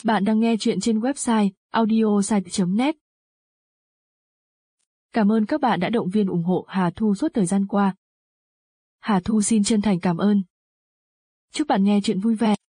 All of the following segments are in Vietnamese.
Bạn đang nghe chuyện trên website audiosite.net. Cảm ơn các bạn đã động viên ủng hộ Hà Thu suốt thời gian qua. Hà Thu xin chân thành cảm ơn. Chúc bạn nghe chuyện vui vẻ.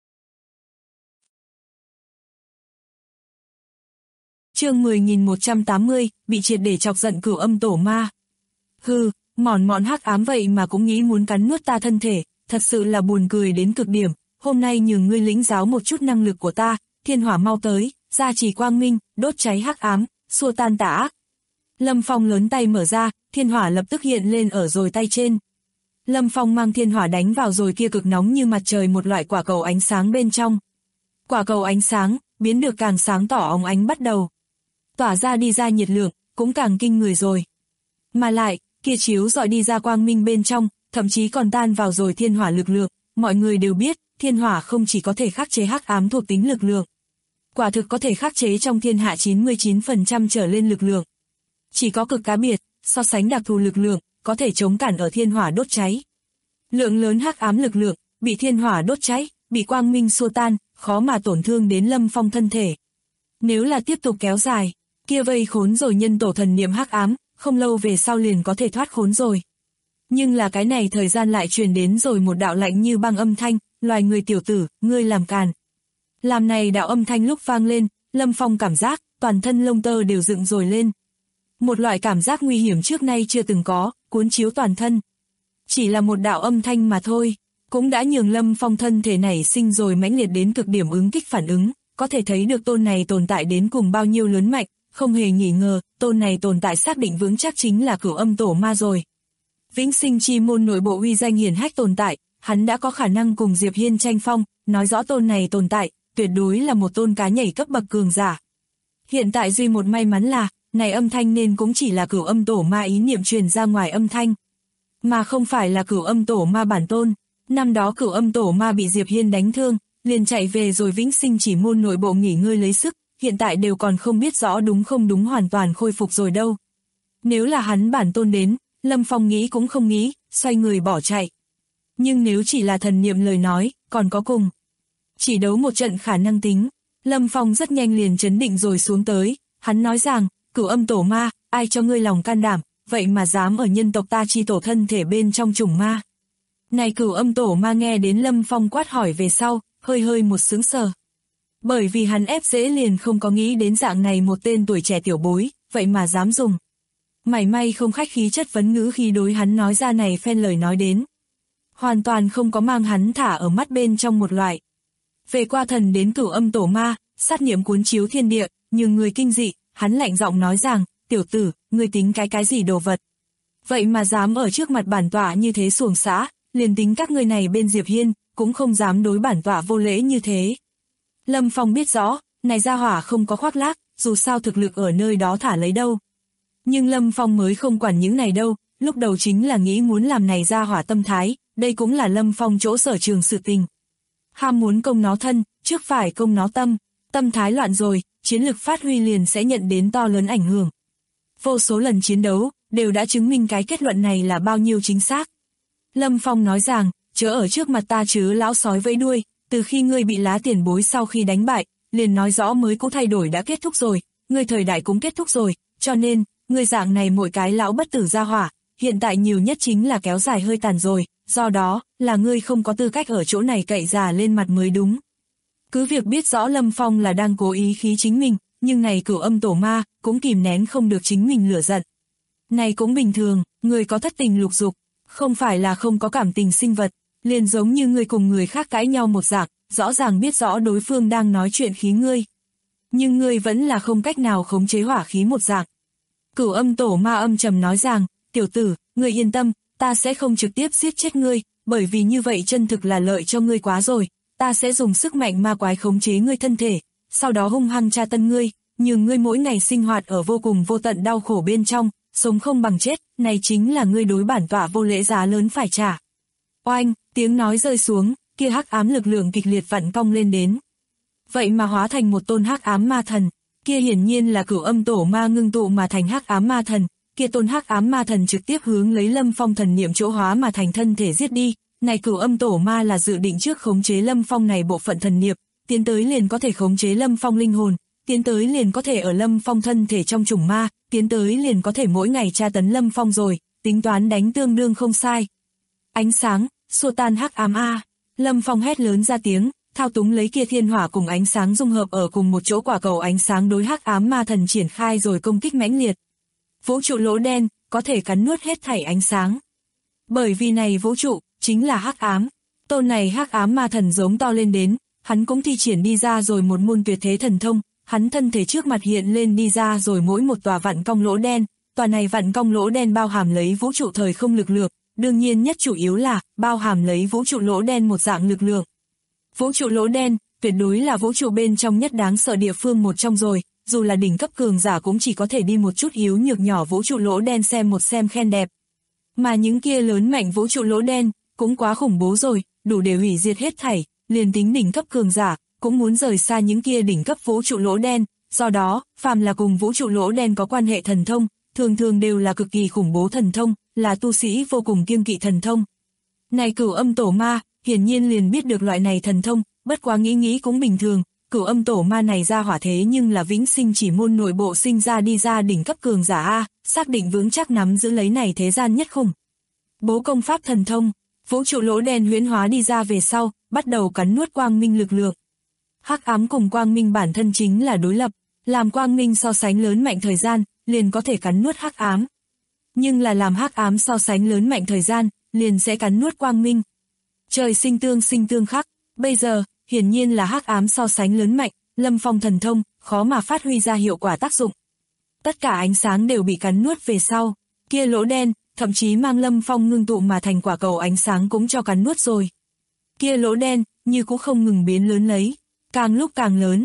Chương 10.180, bị triệt để chọc giận Cửu Âm Tổ Ma. Hừ, mòn hắc ám vậy mà cũng nghĩ muốn cắn nuốt ta thân thể, thật sự là buồn cười đến cực điểm. Hôm nay nhường ngươi lĩnh giáo một chút năng lực của ta, thiên hỏa mau tới, gia trì quang minh, đốt cháy hắc ám, xua tan tà ác. Lâm Phong lớn tay mở ra, thiên hỏa lập tức hiện lên ở rồi tay trên. Lâm Phong mang thiên hỏa đánh vào rồi kia cực nóng như mặt trời một loại quả cầu ánh sáng bên trong. Quả cầu ánh sáng, biến được càng sáng tỏ óng ánh bắt đầu. Tỏa ra đi ra nhiệt lượng, cũng càng kinh người rồi. Mà lại, kia chiếu dọi đi ra quang minh bên trong, thậm chí còn tan vào rồi thiên hỏa lực lượng. Mọi người đều biết, thiên hỏa không chỉ có thể khắc chế hắc ám thuộc tính lực lượng. Quả thực có thể khắc chế trong thiên hạ 99% trở lên lực lượng. Chỉ có cực cá biệt, so sánh đặc thù lực lượng, có thể chống cản ở thiên hỏa đốt cháy. Lượng lớn hắc ám lực lượng, bị thiên hỏa đốt cháy, bị quang minh xua tan, khó mà tổn thương đến Lâm Phong thân thể. Nếu là tiếp tục kéo dài, kia vây khốn rồi nhân tổ thần niệm hắc ám, không lâu về sau liền có thể thoát khốn rồi. Nhưng là cái này thời gian lại truyền đến rồi một đạo lạnh như băng âm thanh, loài người tiểu tử, ngươi làm càn. Làm này đạo âm thanh lúc vang lên, Lâm Phong cảm giác, toàn thân lông tơ đều dựng rồi lên. Một loại cảm giác nguy hiểm trước nay chưa từng có, cuốn chiếu toàn thân. Chỉ là một đạo âm thanh mà thôi, cũng đã nhường Lâm Phong thân thể nảy sinh rồi mãnh liệt đến cực điểm ứng kích phản ứng, có thể thấy được tôn này tồn tại đến cùng bao nhiêu lớn mạnh, không hề nghi ngờ, tôn này tồn tại xác định vững chắc chính là Cửu Âm Tổ Ma rồi. Vĩnh Sinh Chi Môn nội bộ uy danh hiển hách tồn tại, hắn đã có khả năng cùng Diệp Hiên tranh phong, nói rõ tôn này tồn tại, tuyệt đối là một tôn cá nhảy cấp bậc cường giả. Hiện tại duy một may mắn là, này âm thanh nên cũng chỉ là Cửu Âm Tổ Ma ý niệm truyền ra ngoài âm thanh, mà không phải là Cửu Âm Tổ Ma bản tôn. Năm đó Cửu Âm Tổ Ma bị Diệp Hiên đánh thương, liền chạy về rồi Vĩnh Sinh Chỉ Môn nội bộ nghỉ ngơi lấy sức, hiện tại đều còn không biết rõ đúng không đúng hoàn toàn khôi phục rồi đâu. Nếu là hắn bản tôn đến, Lâm Phong nghĩ cũng không nghĩ, xoay người bỏ chạy. Nhưng nếu chỉ là thần niệm lời nói, còn có cùng. Chỉ đấu một trận khả năng tính, Lâm Phong rất nhanh liền trấn định rồi xuống tới, hắn nói rằng, Cửu Âm Tổ Ma, ai cho ngươi lòng can đảm, vậy mà dám ở nhân tộc ta chi tổ thân thể bên trong chủng ma. Này Cửu Âm Tổ Ma nghe đến Lâm Phong quát hỏi về sau, hơi một sướng sờ. Bởi vì hắn ép dễ liền không có nghĩ đến dạng này một tên tuổi trẻ tiểu bối, vậy mà dám dùng. Mảy may không khách khí chất vấn ngữ khi đối hắn nói ra này phen lời nói đến. Hoàn toàn không có mang hắn thả ở mắt bên trong một loại. Về qua thần đến Cửu Âm Tổ Ma, sát niệm cuốn chiếu thiên địa, nhưng người kinh dị, hắn lạnh giọng nói rằng, tiểu tử, ngươi tính cái gì đồ vật. Vậy mà dám ở trước mặt bản tọa như thế xuồng xã, liền tính các ngươi này bên Diệp Hiên, cũng không dám đối bản tọa vô lễ như thế. Lâm Phong biết rõ, này gia hỏa không có khoác lác, dù sao thực lực ở nơi đó thả lấy đâu. Nhưng Lâm Phong mới không quản những này đâu, lúc đầu chính là nghĩ muốn làm này gia hỏa tâm thái, đây cũng là Lâm Phong chỗ sở trường sự tình. Ham muốn công nó thân, trước phải công nó tâm, tâm thái loạn rồi, chiến lực phát huy liền sẽ nhận đến to lớn ảnh hưởng. Vô số lần chiến đấu, đều đã chứng minh cái kết luận này là bao nhiêu chính xác. Lâm Phong nói rằng, chớ ở trước mặt ta chứ lão sói vẫy đuôi, từ khi ngươi bị lá tiền bối sau khi đánh bại, liền nói rõ mới cũ thay đổi đã kết thúc rồi, ngươi thời đại cũng kết thúc rồi, cho nên, ngươi dạng này mỗi cái lão bất tử gia hỏa, hiện tại nhiều nhất chính là kéo dài hơi tàn rồi, do đó, là ngươi không có tư cách ở chỗ này cậy già lên mặt mới đúng. Cứ việc biết rõ Lâm Phong là đang cố ý khí chính mình, nhưng này Cửu Âm Tổ Ma, cũng kìm nén không được chính mình lửa giận. Này cũng bình thường, người có thất tình lục dục, không phải là không có cảm tình sinh vật, liền giống như người cùng người khác cãi nhau một dạng, rõ ràng biết rõ đối phương đang nói chuyện khí ngươi. Nhưng ngươi vẫn là không cách nào khống chế hỏa khí một dạng. Cửu Âm Tổ Ma âm trầm nói rằng, tiểu tử, ngươi yên tâm, ta sẽ không trực tiếp giết chết ngươi, bởi vì như vậy chân thực là lợi cho ngươi quá rồi, ta sẽ dùng sức mạnh ma quái khống chế ngươi thân thể, sau đó hung hăng tra tân ngươi, nhưng ngươi mỗi ngày sinh hoạt ở vô cùng vô tận đau khổ bên trong, sống không bằng chết, này chính là ngươi đối bản tọa vô lễ giá lớn phải trả. Oanh, tiếng nói rơi xuống, kia hắc ám lực lượng kịch liệt vặn cong lên đến. Vậy mà hóa thành một tôn hắc ám ma thần, kia hiển nhiên là Cửu Âm Tổ Ma ngưng tụ mà thành hắc ám ma thần, kia tôn hắc ám ma thần trực tiếp hướng lấy Lâm Phong thần niệm chỗ hóa mà thành thân thể giết đi. Này Cửu Âm Tổ Ma là dự định trước khống chế Lâm Phong này bộ phận thần niệm, tiến tới liền có thể khống chế Lâm Phong linh hồn, tiến tới liền có thể ở Lâm Phong thân thể trong chủng ma, tiến tới liền có thể mỗi ngày tra tấn Lâm Phong rồi, tính toán đánh tương đương không sai. Ánh sáng, xua tan hắc ám a. Lâm Phong hét lớn ra tiếng, thao túng lấy kia thiên hỏa cùng ánh sáng dung hợp ở cùng một chỗ quả cầu ánh sáng đối hắc ám ma thần triển khai rồi công kích mãnh liệt. Vũ trụ lỗ đen, có thể cắn nuốt hết thảy ánh sáng. Bởi vì này vũ trụ, chính là hắc ám. Tôn này hắc ám ma thần giống to lên đến, hắn cũng thi triển đi ra rồi một môn tuyệt thế thần thông, hắn thân thể trước mặt hiện lên đi ra rồi mỗi một tòa vặn cong lỗ đen, tòa này vặn cong lỗ đen bao hàm lấy vũ trụ thời không lực lượng, đương nhiên nhất chủ yếu là bao hàm lấy vũ trụ lỗ đen một dạng lực lượng. Vũ trụ lỗ đen, tuyệt đối là vũ trụ bên trong nhất đáng sợ địa phương một trong rồi, dù là đỉnh cấp cường giả cũng chỉ có thể đi một chút yếu nhược nhỏ vũ trụ lỗ đen xem một xem khen đẹp. Mà những kia lớn mạnh vũ trụ lỗ đen, cũng quá khủng bố rồi, đủ để hủy diệt hết thảy, liền tính đỉnh cấp cường giả, cũng muốn rời xa những kia đỉnh cấp vũ trụ lỗ đen, do đó, phàm là cùng vũ trụ lỗ đen có quan hệ thần thông, thường thường đều là cực kỳ khủng bố thần thông, là tu sĩ vô cùng kiêng kỵ thần thông. Này Cửu Âm Tổ Ma, hiển nhiên liền biết được loại này thần thông, bất quá nghĩ cũng bình thường, Cửu Âm Tổ Ma này ra hỏa thế nhưng là vĩnh sinh chỉ môn nội bộ sinh ra đi ra đỉnh cấp cường giả a, xác định vững chắc nắm giữ lấy này thế gian nhất khủng bố công pháp thần thông. Vũ trụ lỗ đen huyễn hóa đi ra về sau, bắt đầu cắn nuốt quang minh lực lượng. Hắc ám cùng quang minh bản thân chính là đối lập, làm quang minh so sánh lớn mạnh thời gian, liền có thể cắn nuốt hắc ám. Nhưng là làm hắc ám so sánh lớn mạnh thời gian, liền sẽ cắn nuốt quang minh. Trời sinh tương khắc, bây giờ, hiển nhiên là hắc ám so sánh lớn mạnh, Lâm Phong thần thông, khó mà phát huy ra hiệu quả tác dụng. Tất cả ánh sáng đều bị cắn nuốt về sau, kia lỗ đen, thậm chí mang Lâm Phong ngưng tụ mà thành quả cầu ánh sáng cũng cho cắn nuốt rồi. Kia lỗ đen, như cũng không ngừng biến lớn lấy, càng lúc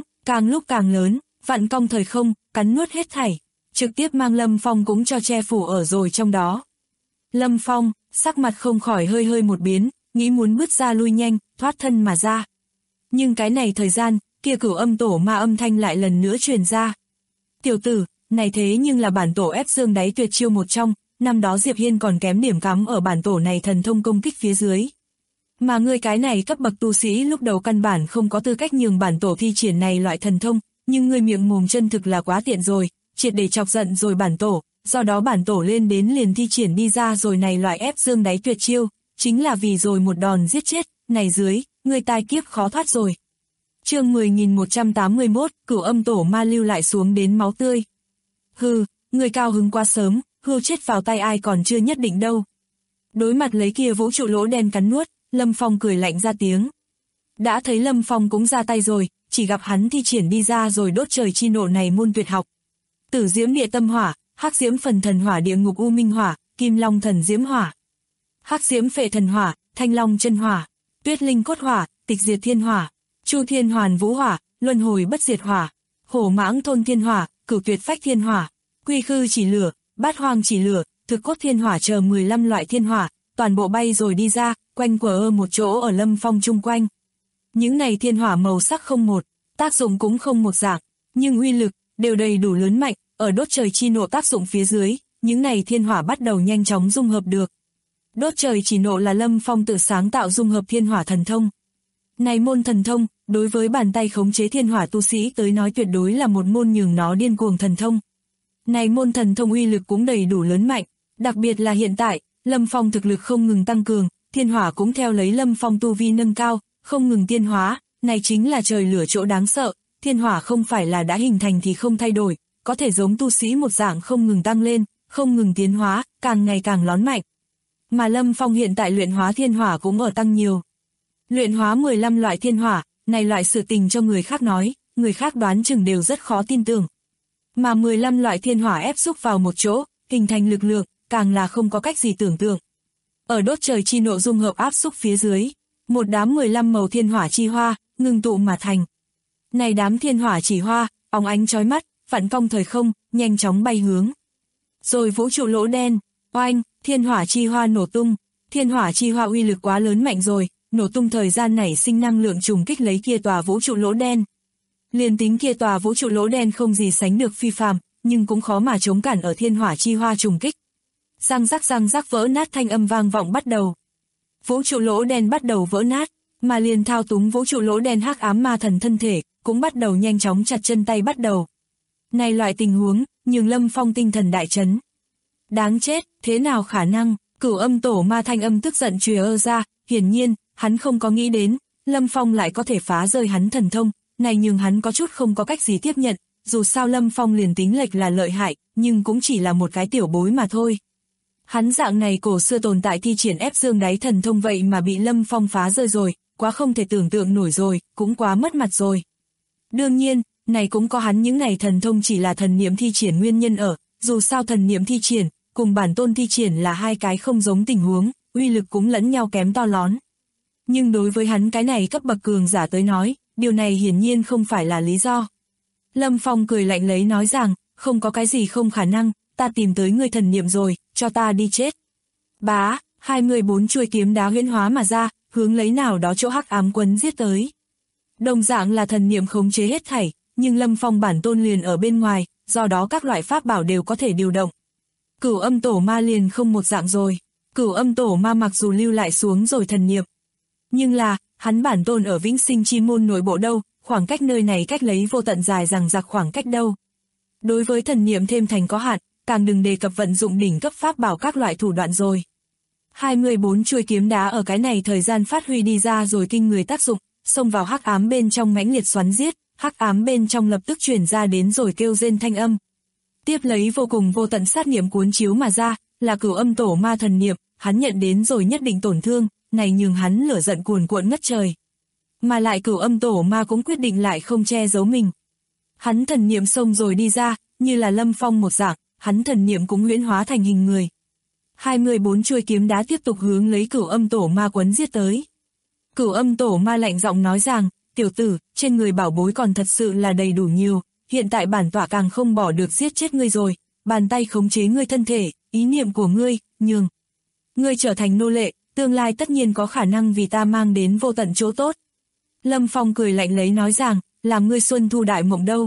càng lớn, vặn cong thời không, cắn nuốt hết thảy, trực tiếp mang Lâm Phong cũng cho che phủ ở rồi trong đó. Lâm Phong, sắc mặt không khỏi hơi một biến, nghĩ muốn bước ra lui nhanh, thoát thân mà ra. Nhưng cái này thời gian, kia Cửu Âm Tổ Ma âm thanh lại lần nữa truyền ra. Tiểu tử, này thế nhưng là bản tổ ép xương đáy tuyệt chiêu một trong, năm đó Diệp Hiên còn kém điểm cắm ở bản tổ này thần thông công kích phía dưới. Mà ngươi cái này cấp bậc tu sĩ lúc đầu căn bản không có tư cách nhường bản tổ thi triển này loại thần thông, nhưng ngươi miệng mồm chân thực là quá tiện rồi, triệt để chọc giận rồi bản tổ, do đó bản tổ lên đến liền thi triển đi ra rồi này loại ép xương đáy tuyệt chiêu, chính là vì rồi một đòn giết chết, này dưới, ngươi tai kiếp khó thoát rồi. Chương 10.181, Cửu Âm Tổ Ma lưu lại xuống đến máu tươi. Hừ, ngươi cao hứng quá sớm, hưu chết vào tay ai còn chưa nhất định đâu. Đối mặt lấy kia vũ trụ lỗ đen cắn nuốt, Lâm Phong cười lạnh ra tiếng. Đã thấy Lâm Phong cũng ra tay rồi, chỉ gặp hắn thi triển đi ra rồi đốt trời chi nộ này môn tuyệt học. Tử diễm địa tâm hỏa, hắc diễm phần thần hỏa địa ngục u minh hỏa, kim long thần diễm hỏa. Hắc diễm phệ thần hỏa, thanh long chân hỏa, tuyết linh cốt hỏa, tịch diệt thiên hỏa, chu thiên hoàn vũ hỏa, luân hồi bất diệt hỏa, hổ mãng thôn thiên hỏa, cửu tuyệt phách thiên hỏa, quy khư chỉ lửa, bát hoang chỉ lửa, thực cốt thiên hỏa chờ 15 loại thiên hỏa, toàn bộ bay rồi đi ra, quanh quở một chỗ ở Lâm Phong chung quanh. Những này thiên hỏa màu sắc không một, tác dụng cũng không một dạng, nhưng uy lực đều đầy đủ lớn mạnh, ở đốt trời chi nộ tác dụng phía dưới, những này thiên hỏa bắt đầu nhanh chóng dung hợp được. Đốt trời chỉ nộ là Lâm Phong tự sáng tạo dung hợp thiên hỏa thần thông. Này môn thần thông, đối với bàn tay khống chế thiên hỏa tu sĩ tới nói tuyệt đối là một môn nhường nó điên cuồng thần thông. Này môn thần thông uy lực cũng đầy đủ lớn mạnh, đặc biệt là hiện tại, Lâm Phong thực lực không ngừng tăng cường, thiên hỏa cũng theo lấy Lâm Phong tu vi nâng cao, không ngừng tiên hóa, này chính là trời lửa chỗ đáng sợ, thiên hỏa không phải là đã hình thành thì không thay đổi, có thể giống tu sĩ một dạng không ngừng tăng lên, không ngừng tiến hóa, càng ngày càng lón mạnh. Mà Lâm Phong hiện tại luyện hóa thiên hỏa cũng ở tăng nhiều. Luyện hóa 15 loại thiên hỏa, này loại sự tình cho người khác nói, người khác đoán chừng đều rất khó tin tưởng. Mà 15 loại thiên hỏa ép xúc vào một chỗ, hình thành lực lượng, càng là không có cách gì tưởng tượng. Ở đốt trời chi nộ dung hợp áp xúc phía dưới, một đám 15 màu thiên hỏa chi hoa, ngưng tụ mà thành. Này đám thiên hỏa chỉ hoa, óng ánh chói mắt, vặn cong thời không, nhanh chóng bay hướng. Rồi vũ trụ lỗ đen, oanh, thiên hỏa chi hoa nổ tung, thiên hỏa chi hoa uy lực quá lớn mạnh rồi, nổ tung thời gian nảy sinh năng lượng trùng kích lấy kia tòa vũ trụ lỗ đen. Liền tính kia tòa vũ trụ lỗ đen không gì sánh được phi phàm, nhưng cũng khó mà chống cản ở thiên hỏa chi hoa trùng kích. Răng rắc vỡ nát thanh âm vang vọng bắt đầu. Vũ trụ lỗ đen bắt đầu vỡ nát, mà liền thao túng vũ trụ lỗ đen hắc ám ma thần thân thể, cũng bắt đầu nhanh chóng chặt chân tay bắt đầu. Này loại tình huống, nhường Lâm Phong tinh thần đại chấn. Đáng chết, thế nào khả năng, Cửu Âm Tổ Ma thanh âm tức giận chùa ra, hiển nhiên, hắn không có nghĩ đến, Lâm Phong lại có thể phá rơi hắn thần thông, này nhưng hắn có chút không có cách gì tiếp nhận, dù sao Lâm Phong liền tính lệch là lợi hại, nhưng cũng chỉ là một cái tiểu bối mà thôi. Hắn dạng này cổ xưa tồn tại thi triển ép dương đáy thần thông vậy mà bị Lâm Phong phá rơi rồi, quá không thể tưởng tượng nổi rồi, cũng quá mất mặt rồi. Đương nhiên, này cũng có hắn những này thần thông chỉ là thần niệm thi triển nguyên nhân ở, dù sao thần niệm thi triển, cùng bản tôn thi triển là hai cái không giống tình huống, uy lực cũng lẫn nhau kém to lớn. Nhưng đối với hắn cái này cấp bậc cường giả tới nói, điều này hiển nhiên không phải là lý do. Lâm Phong cười lạnh lấy nói rằng, không có cái gì không khả năng, ta tìm tới người thần niệm rồi, cho ta đi chết. Bá, 24 chuôi kiếm đá huyễn hóa mà ra, hướng lấy nào đó chỗ hắc ám quấn giết tới. Đồng dạng là thần niệm khống chế hết thảy, nhưng Lâm Phong bản tôn liền ở bên ngoài, do đó các loại pháp bảo đều có thể điều động. Cửu Âm Tổ Ma liền không một dạng rồi. Cửu Âm Tổ Ma mặc dù lưu lại xuống rồi thần niệm, nhưng là, hắn bản tôn ở Vĩnh Sinh Chi Môn nội bộ đâu, khoảng cách nơi này cách lấy vô tận dài rằng giặc khoảng cách đâu. Đối với thần niệm thêm thành có hạn, càng đừng đề cập vận dụng đỉnh cấp pháp bảo các loại thủ đoạn rồi. 24 chuôi kiếm đá ở cái này thời gian phát huy đi ra rồi kinh người tác dụng, xông vào hắc ám bên trong mãnh liệt xoắn giết, hắc ám bên trong lập tức chuyển ra đến rồi kêu rên thanh âm. Tiếp lấy vô cùng vô tận sát niệm cuốn chiếu mà ra, là Cửu Âm Tổ Ma thần niệm, hắn nhận đến rồi nhất định tổn thương, này nhường hắn lửa giận cuồn cuộn ngất trời. Mà lại Cửu Âm Tổ Ma cũng quyết định lại không che giấu mình. Hắn thần niệm xông rồi đi ra, như là Lâm Phong một dạng, hắn thần niệm cũng huyễn hóa thành hình người. 24 chuôi kiếm đá tiếp tục hướng lấy Cửu Âm Tổ Ma quấn giết tới. Cửu Âm Tổ Ma lạnh giọng nói rằng, tiểu tử, trên người bảo bối còn thật sự là đầy đủ nhiều, hiện tại bản tọa càng không bỏ được giết chết ngươi rồi, bàn tay khống chế ngươi thân thể, ý niệm của ngươi, nhường ngươi trở thành nô lệ, tương lai tất nhiên có khả năng vì ta mang đến vô tận chỗ tốt. Lâm Phong cười lạnh lấy nói rằng, làm ngươi xuân thu đại mộng đâu.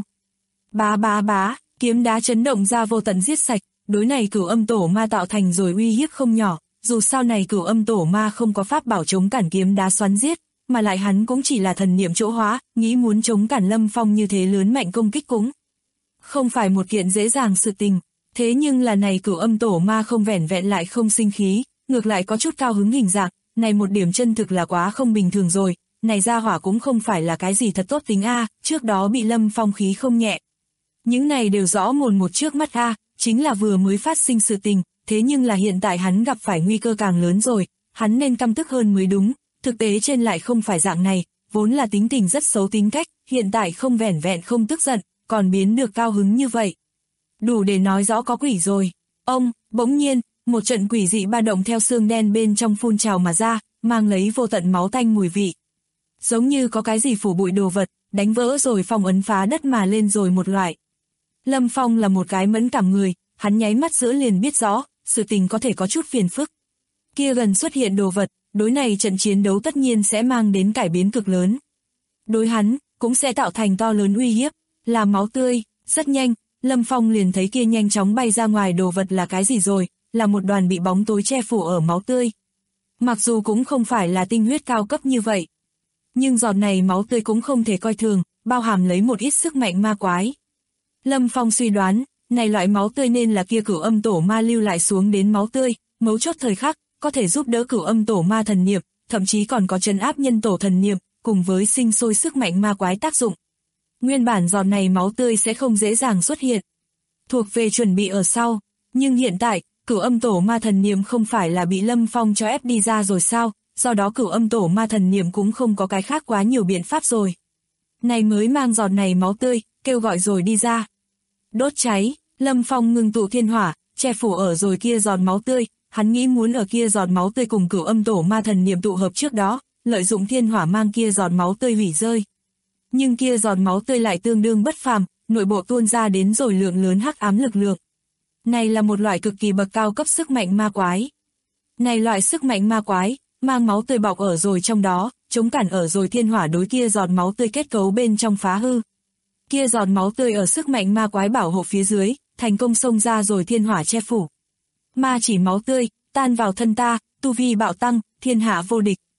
Bá bá bá, kiếm đá chấn động ra vô tận giết sạch, đối này Cửu Âm Tổ Ma tạo thành rồi uy hiếp không nhỏ, dù sao này Cửu Âm Tổ Ma không có pháp bảo chống cản kiếm đá xoắn giết, mà lại hắn cũng chỉ là thần niệm chỗ hóa, nghĩ muốn chống cản Lâm Phong như thế lớn mạnh công kích cũng không phải một kiện dễ dàng sự tình. Thế nhưng là này Cửu Âm Tổ Ma không vẻn vẹn lại không sinh khí, ngược lại có chút cao hứng hình dạng, này một điểm chân thực là quá không bình thường rồi, này gia hỏa cũng không phải là cái gì thật tốt tính a, trước đó bị Lâm Phong khí không nhẹ. Những này đều rõ mồn một trước mắt a, chính là vừa mới phát sinh sự tình, thế nhưng là hiện tại hắn gặp phải nguy cơ càng lớn rồi, hắn nên căm tức hơn mới đúng, thực tế trên lại không phải dạng này, vốn là tính tình rất xấu tính cách, hiện tại không vẻn vẹn không tức giận, còn biến được cao hứng như vậy. Đủ để nói rõ có quỷ rồi. Bỗng nhiên, một trận quỷ dị ba động theo xương đen bên trong phun trào mà ra, mang lấy vô tận máu tanh mùi vị. Giống như có cái gì phủ bụi đồ vật, đánh vỡ rồi phong ấn phá đất mà lên rồi một loại. Lâm Phong là một cái mẫn cảm người, hắn nháy mắt giữa liền biết rõ, sự tình có thể có chút phiền phức. Kia gần xuất hiện đồ vật, đối này trận chiến đấu tất nhiên sẽ mang đến cải biến cực lớn. Đối hắn, cũng sẽ tạo thành to lớn uy hiếp, là máu tươi, rất nhanh, Lâm Phong liền thấy kia nhanh chóng bay ra ngoài đồ vật là cái gì rồi, là một đoàn bị bóng tối che phủ ở máu tươi. Mặc dù cũng không phải là tinh huyết cao cấp như vậy, nhưng giọt này máu tươi cũng không thể coi thường, bao hàm lấy một ít sức mạnh ma quái. Lâm Phong suy đoán, này loại máu tươi nên là kia Cửu Âm Tổ Ma lưu lại xuống đến máu tươi, mấu chốt thời khắc, có thể giúp đỡ Cửu Âm Tổ Ma thần niệm, thậm chí còn có trấn áp nhân tổ thần niệm, cùng với sinh sôi sức mạnh ma quái tác dụng. Nguyên bản giọt này máu tươi sẽ không dễ dàng xuất hiện, thuộc về chuẩn bị ở sau, nhưng hiện tại, Cửu Âm Tổ Ma thần niệm không phải là bị Lâm Phong cho ép đi ra rồi sao, do đó Cửu Âm Tổ Ma thần niệm cũng không có cái khác quá nhiều biện pháp rồi. Này mới mang giọt này máu tươi, kêu gọi rồi đi ra. Đốt cháy, Lâm Phong ngừng tụ thiên hỏa, che phủ ở rồi kia giọt máu tươi, hắn nghĩ muốn ở kia giọt máu tươi cùng Cửu Âm Tổ Ma thần niệm tụ hợp trước đó, lợi dụng thiên hỏa mang kia giọt máu tươi hủy rơi. Nhưng kia giọt máu tươi lại tương đương bất phàm, nội bộ tuôn ra đến rồi lượng lớn hắc ám lực lượng. Này là một loại cực kỳ bậc cao cấp sức mạnh ma quái. Này loại sức mạnh ma quái, mang máu tươi bọc ở rồi trong đó, chống cản ở rồi thiên hỏa đối kia giọt máu tươi kết cấu bên trong phá hư. Kia giọt máu tươi ở sức mạnh ma quái bảo hộ phía dưới, thành công xông ra rồi thiên hỏa che phủ. Ma chỉ máu tươi, tan vào thân ta, tu vi bạo tăng, thiên hạ vô địch.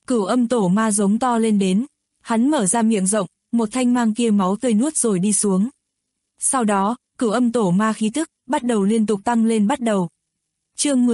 Cửu âm tổ ma giống to lên đến. Hắn mở ra miệng rộng, một thanh mang kia máu tươi nuốt rồi đi xuống. Sau đó, cửu âm tổ ma khí tức, bắt đầu liên tục tăng lên bắt đầu. Chương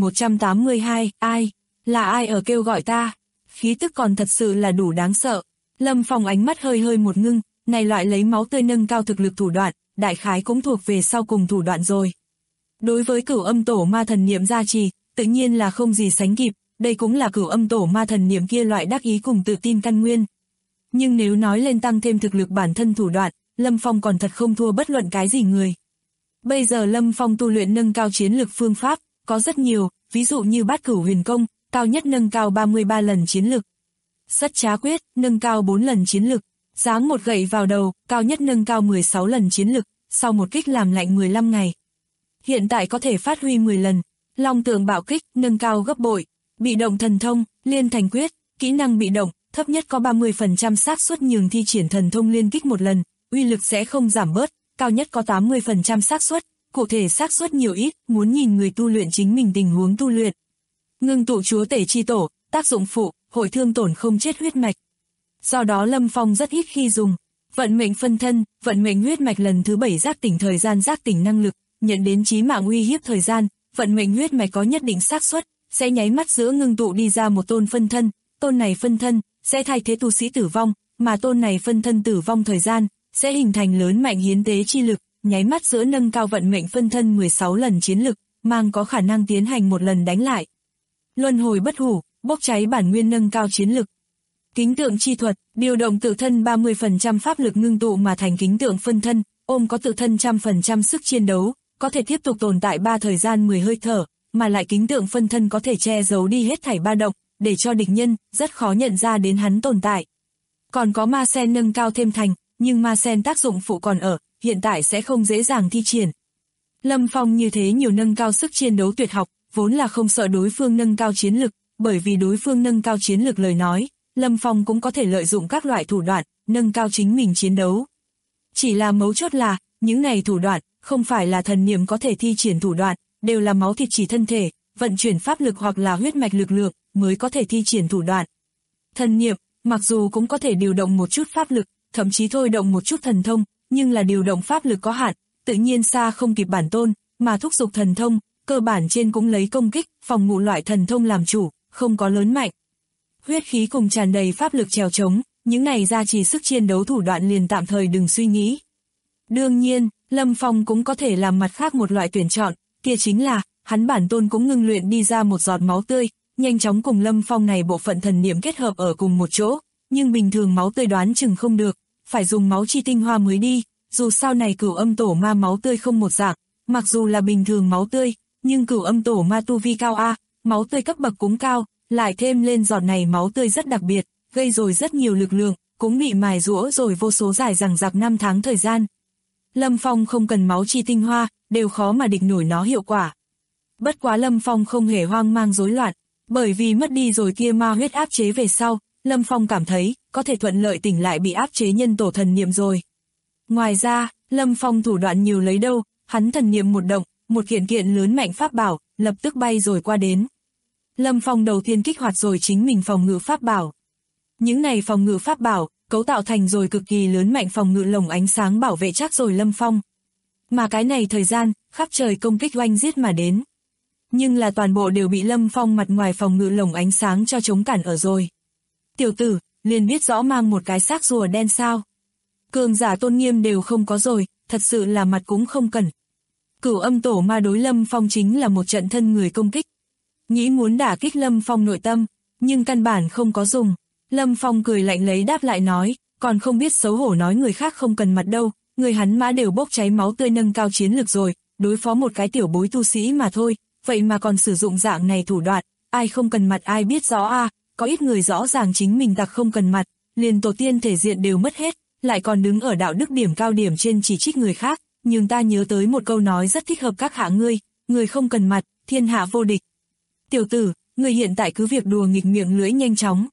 10.182, ai? Là ai ở kêu gọi ta? Khí tức còn thật sự là đủ đáng sợ. Lâm Phong ánh mắt hơi hơi một ngưng, này loại lấy máu tươi nâng cao thực lực thủ đoạn, đại khái cũng thuộc về sau cùng thủ đoạn rồi. Đối với cửu âm tổ ma thần niệm gia trì, tự nhiên là không gì sánh kịp, đây cũng là cửu âm tổ ma thần niệm kia loại đắc ý cùng tự tin căn nguyên. Nhưng nếu nói lên tăng thêm thực lực bản thân thủ đoạn, Lâm Phong còn thật không thua bất luận cái gì người. Bây giờ Lâm Phong tu luyện nâng cao chiến lực phương pháp, có rất nhiều, ví dụ như bát cửu huyền công, cao nhất nâng cao 33 lần chiến lực. Sắt trá quyết, nâng cao 4 lần chiến lực. Giáng một gậy vào đầu, cao nhất nâng cao 16 lần chiến lực, sau một kích làm lạnh 15 ngày. Hiện tại có thể phát huy 10 lần. Long tượng bạo kích, nâng cao gấp bội. Bị động thần thông, liên thành quyết, kỹ năng bị động, thấp nhất có 30% xác suất nhường thi triển thần thông liên kích một lần, uy lực sẽ không giảm bớt, cao nhất có 80% xác suất, cụ thể xác suất nhiều ít, muốn nhìn người tu luyện chính mình tình huống tu luyện. Ngưng tụ chúa tể chi tổ, tác dụng phụ, hội thương tổn không chết huyết mạch. Do đó Lâm Phong rất ít khi dùng. Vận mệnh phân thân, vận mệnh huyết mạch lần thứ 7 giác tỉnh thời gian giác tỉnh năng lực, nhận đến chí mạng uy hiếp thời gian, vận mệnh huyết mạch có nhất định xác suất sẽ nháy mắt giữa ngưng tụ đi ra một tôn phân thân, tôn này phân thân sẽ thay thế tu sĩ tử vong, mà tôn này phân thân tử vong thời gian sẽ hình thành lớn mạnh hiến tế chi lực, nháy mắt giữa nâng cao vận mệnh phân thân 16 lần chiến lực, mang có khả năng tiến hành một lần đánh lại. Luân hồi bất hủ, bốc cháy bản nguyên nâng cao chiến lực. Kính tượng chi thuật, điều động tự thân 30% pháp lực ngưng tụ mà thành kính tượng phân thân, ôm có tự thân 100% sức chiến đấu, có thể tiếp tục tồn tại 3 thời gian 10 hơi thở, mà lại kính tượng phân thân có thể che giấu đi hết thảy ba động, để cho địch nhân rất khó nhận ra đến hắn tồn tại. Còn có ma sen nâng cao thêm thành, nhưng ma sen tác dụng phụ còn ở, hiện tại sẽ không dễ dàng thi triển. Lâm Phong như thế nhiều nâng cao sức chiến đấu tuyệt học, vốn là không sợ đối phương nâng cao chiến lực, bởi vì đối phương nâng cao chiến lực lời nói, Lâm Phong cũng có thể lợi dụng các loại thủ đoạn, nâng cao chính mình chiến đấu. Chỉ là mấu chốt là, những này thủ đoạn, không phải là thần niệm có thể thi triển thủ đoạn, đều là máu thịt chỉ thân thể, vận chuyển pháp lực hoặc là huyết mạch lực lượng, mới có thể thi triển thủ đoạn. Thần niệm, mặc dù cũng có thể điều động một chút pháp lực, thậm chí thôi động một chút thần thông, nhưng là điều động pháp lực có hạn, tự nhiên xa không kịp bản tôn, mà thúc giục thần thông, cơ bản trên cũng lấy công kích, phòng ngự loại thần thông làm chủ, không có lớn mạnh. Huyết khí cùng tràn đầy pháp lực trèo trống, những này gia trì sức chiến đấu thủ đoạn liền tạm thời đừng suy nghĩ. Đương nhiên, Lâm Phong cũng có thể làm mặt khác một loại tuyển chọn, kia chính là, hắn bản tôn cũng ngưng luyện đi ra một giọt máu tươi, nhanh chóng cùng Lâm Phong này bộ phận thần niệm kết hợp ở cùng một chỗ, nhưng bình thường máu tươi đoán chừng không được, phải dùng máu chi tinh hoa mới đi, dù sao này cửu âm tổ ma máu tươi không một dạng, mặc dù là bình thường máu tươi, nhưng cửu âm tổ ma tu vi cao a, máu tươi cấp bậc cũng cao, lại thêm lên giọt này máu tươi rất đặc biệt, gây rồi rất nhiều lực lượng, cũng bị mài rũa rồi vô số dài dằng dặc 5 tháng thời gian. Lâm Phong không cần máu chi tinh hoa, đều khó mà địch nổi nó hiệu quả. Bất quá Lâm Phong không hề hoang mang rối loạn, bởi vì mất đi rồi kia ma huyết áp chế về sau, Lâm Phong cảm thấy có thể thuận lợi tỉnh lại bị áp chế nhân tổ thần niệm rồi. Ngoài ra, Lâm Phong thủ đoạn nhiều lấy đâu, hắn thần niệm một động, một kiện kiện lớn mạnh pháp bảo, lập tức bay rồi qua đến. Lâm Phong đầu tiên kích hoạt rồi chính mình phòng ngự pháp bảo. Những này phòng ngự pháp bảo, cấu tạo thành rồi cực kỳ lớn mạnh phòng ngự lồng ánh sáng bảo vệ chắc rồi Lâm Phong. Mà cái này thời gian, khắp trời công kích oanh giết mà đến. Nhưng là toàn bộ đều bị Lâm Phong mặt ngoài phòng ngự lồng ánh sáng cho chống cản ở rồi. Tiểu tử, liền biết rõ mang một cái xác rùa đen sao. Cường giả tôn nghiêm đều không có rồi, thật sự là mặt cũng không cần. Cửu âm tổ ma đối Lâm Phong chính là một trận thân người công kích. Nghĩ muốn đả kích Lâm Phong nội tâm, nhưng căn bản không có dùng. Lâm Phong cười lạnh lấy đáp lại nói, còn không biết xấu hổ nói người khác không cần mặt đâu, người hắn mã đều bốc cháy máu tươi nâng cao chiến lực rồi, đối phó một cái tiểu bối tu sĩ mà thôi, vậy mà còn sử dụng dạng này thủ đoạn, ai không cần mặt ai biết rõ a, có ít người rõ ràng chính mình tặc không cần mặt, liền tổ tiên thể diện đều mất hết, lại còn đứng ở đạo đức điểm cao điểm trên chỉ trích người khác, nhưng ta nhớ tới một câu nói rất thích hợp các hạ ngươi, người không cần mặt, thiên hạ vô địch. Tiểu tử, người hiện tại cứ việc đùa nghịch miệng lưỡi nhanh chóng.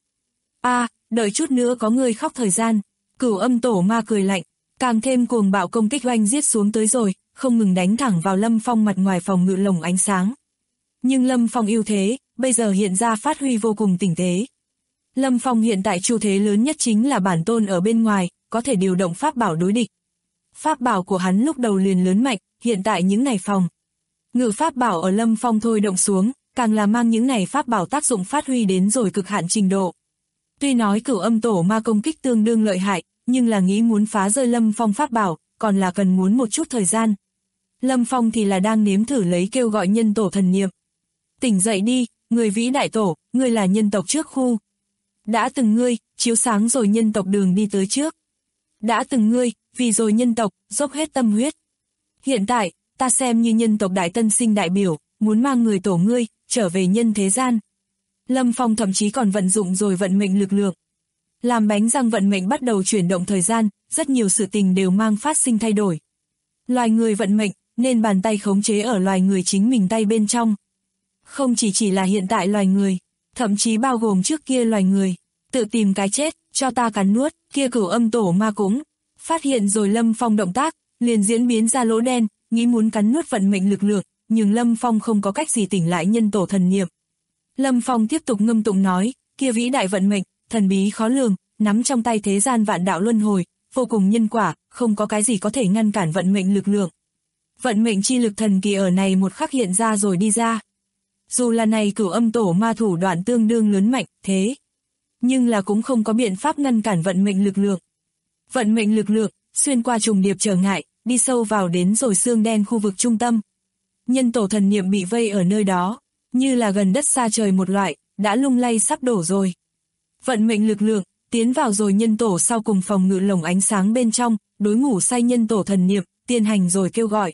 Đợi chút nữa có người khóc thời gian. Cửu âm tổ ma cười lạnh, càng thêm cuồng bạo công kích oanh giết xuống tới rồi, không ngừng đánh thẳng vào Lâm Phong mặt ngoài phòng ngự lồng ánh sáng. Nhưng Lâm Phong ưu thế, bây giờ hiện ra phát huy vô cùng tinh tế. Lâm Phong hiện tại chu thế lớn nhất chính là bản tôn ở bên ngoài, có thể điều động pháp bảo đối địch. Pháp bảo của hắn lúc đầu liền lớn mạnh, hiện tại những này phòng ngự pháp bảo ở Lâm Phong thôi động xuống, càng là mang những này pháp bảo tác dụng phát huy đến rồi cực hạn trình độ. Tuy nói Cửu Âm Tổ Ma công kích tương đương lợi hại, nhưng là nghĩ muốn phá rơi Lâm Phong pháp bảo, còn là cần muốn một chút thời gian. Lâm Phong thì là đang nếm thử lấy kêu gọi nhân tổ thần niệm. Tỉnh dậy đi, người vĩ đại tổ, ngươi là nhân tộc trước khu. Đã từng ngươi, chiếu sáng rồi nhân tộc đường đi tới trước. Đã từng ngươi, vì rồi nhân tộc, dốc hết tâm huyết. Hiện tại, ta xem như nhân tộc đại tân sinh đại biểu, muốn mang người tổ ngươi, trở về nhân thế gian. Lâm Phong thậm chí còn vận dụng rồi vận mệnh lực lượng. Làm bánh răng vận mệnh bắt đầu chuyển động thời gian, rất nhiều sự tình đều mang phát sinh thay đổi. Loài người vận mệnh, nên bàn tay khống chế ở loài người chính mình tay bên trong. Không chỉ là hiện tại loài người, thậm chí bao gồm trước kia loài người. Tự tìm cái chết, cho ta cắn nuốt, kia Cửu Âm Tổ Ma cũng phát hiện rồi Lâm Phong động tác, liền diễn biến ra lỗ đen, nghĩ muốn cắn nuốt vận mệnh lực lượng, nhưng Lâm Phong không có cách gì tỉnh lại nhân tổ thần niệm. Lâm Phong tiếp tục ngâm tụng nói, kia vĩ đại vận mệnh, thần bí khó lường, nắm trong tay thế gian vạn đạo luân hồi, vô cùng nhân quả, không có cái gì có thể ngăn cản vận mệnh lực lượng. Vận mệnh chi lực thần kỳ ở này một khắc hiện ra rồi đi ra. Dù là này Cửu Âm Tổ Ma thủ đoạn tương đương lớn mạnh, thế nhưng là cũng không có biện pháp ngăn cản vận mệnh lực lượng. Vận mệnh lực lượng, xuyên qua trùng điệp trở ngại, đi sâu vào đến rồi xương đen khu vực trung tâm. Nhân tổ thần niệm bị vây ở nơi đó, như là gần đất xa trời một loại, đã lung lay sắp đổ rồi. Vận mệnh lực lượng, tiến vào rồi nhân tổ sau cùng phòng ngự lồng ánh sáng bên trong, đối ngủ say nhân tổ thần niệm, tiến hành rồi kêu gọi.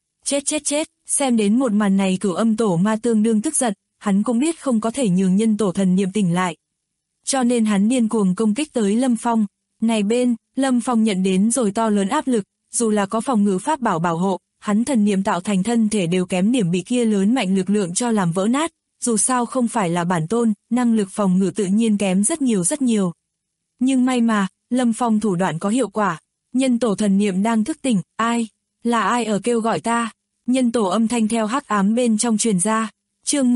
Chết, xem đến một màn này Cửu Âm Tổ Ma tương đương tức giận, hắn cũng biết không có thể nhường nhân tổ thần niệm tỉnh lại. Cho nên hắn điên cuồng công kích tới Lâm Phong. Này bên, Lâm Phong nhận đến rồi to lớn áp lực, dù là có phòng ngự pháp bảo bảo hộ, hắn thần niệm tạo thành thân thể đều kém điểm bị kia lớn mạnh lực lượng cho làm vỡ nát, dù sao không phải là bản tôn, năng lực phòng ngự tự nhiên kém rất nhiều. Nhưng may mà, Lâm Phong thủ đoạn có hiệu quả, nhân tổ thần niệm đang thức tỉnh, là ai ở kêu gọi ta? Nhân tổ âm thanh theo hắc ám bên trong truyền ra. Chương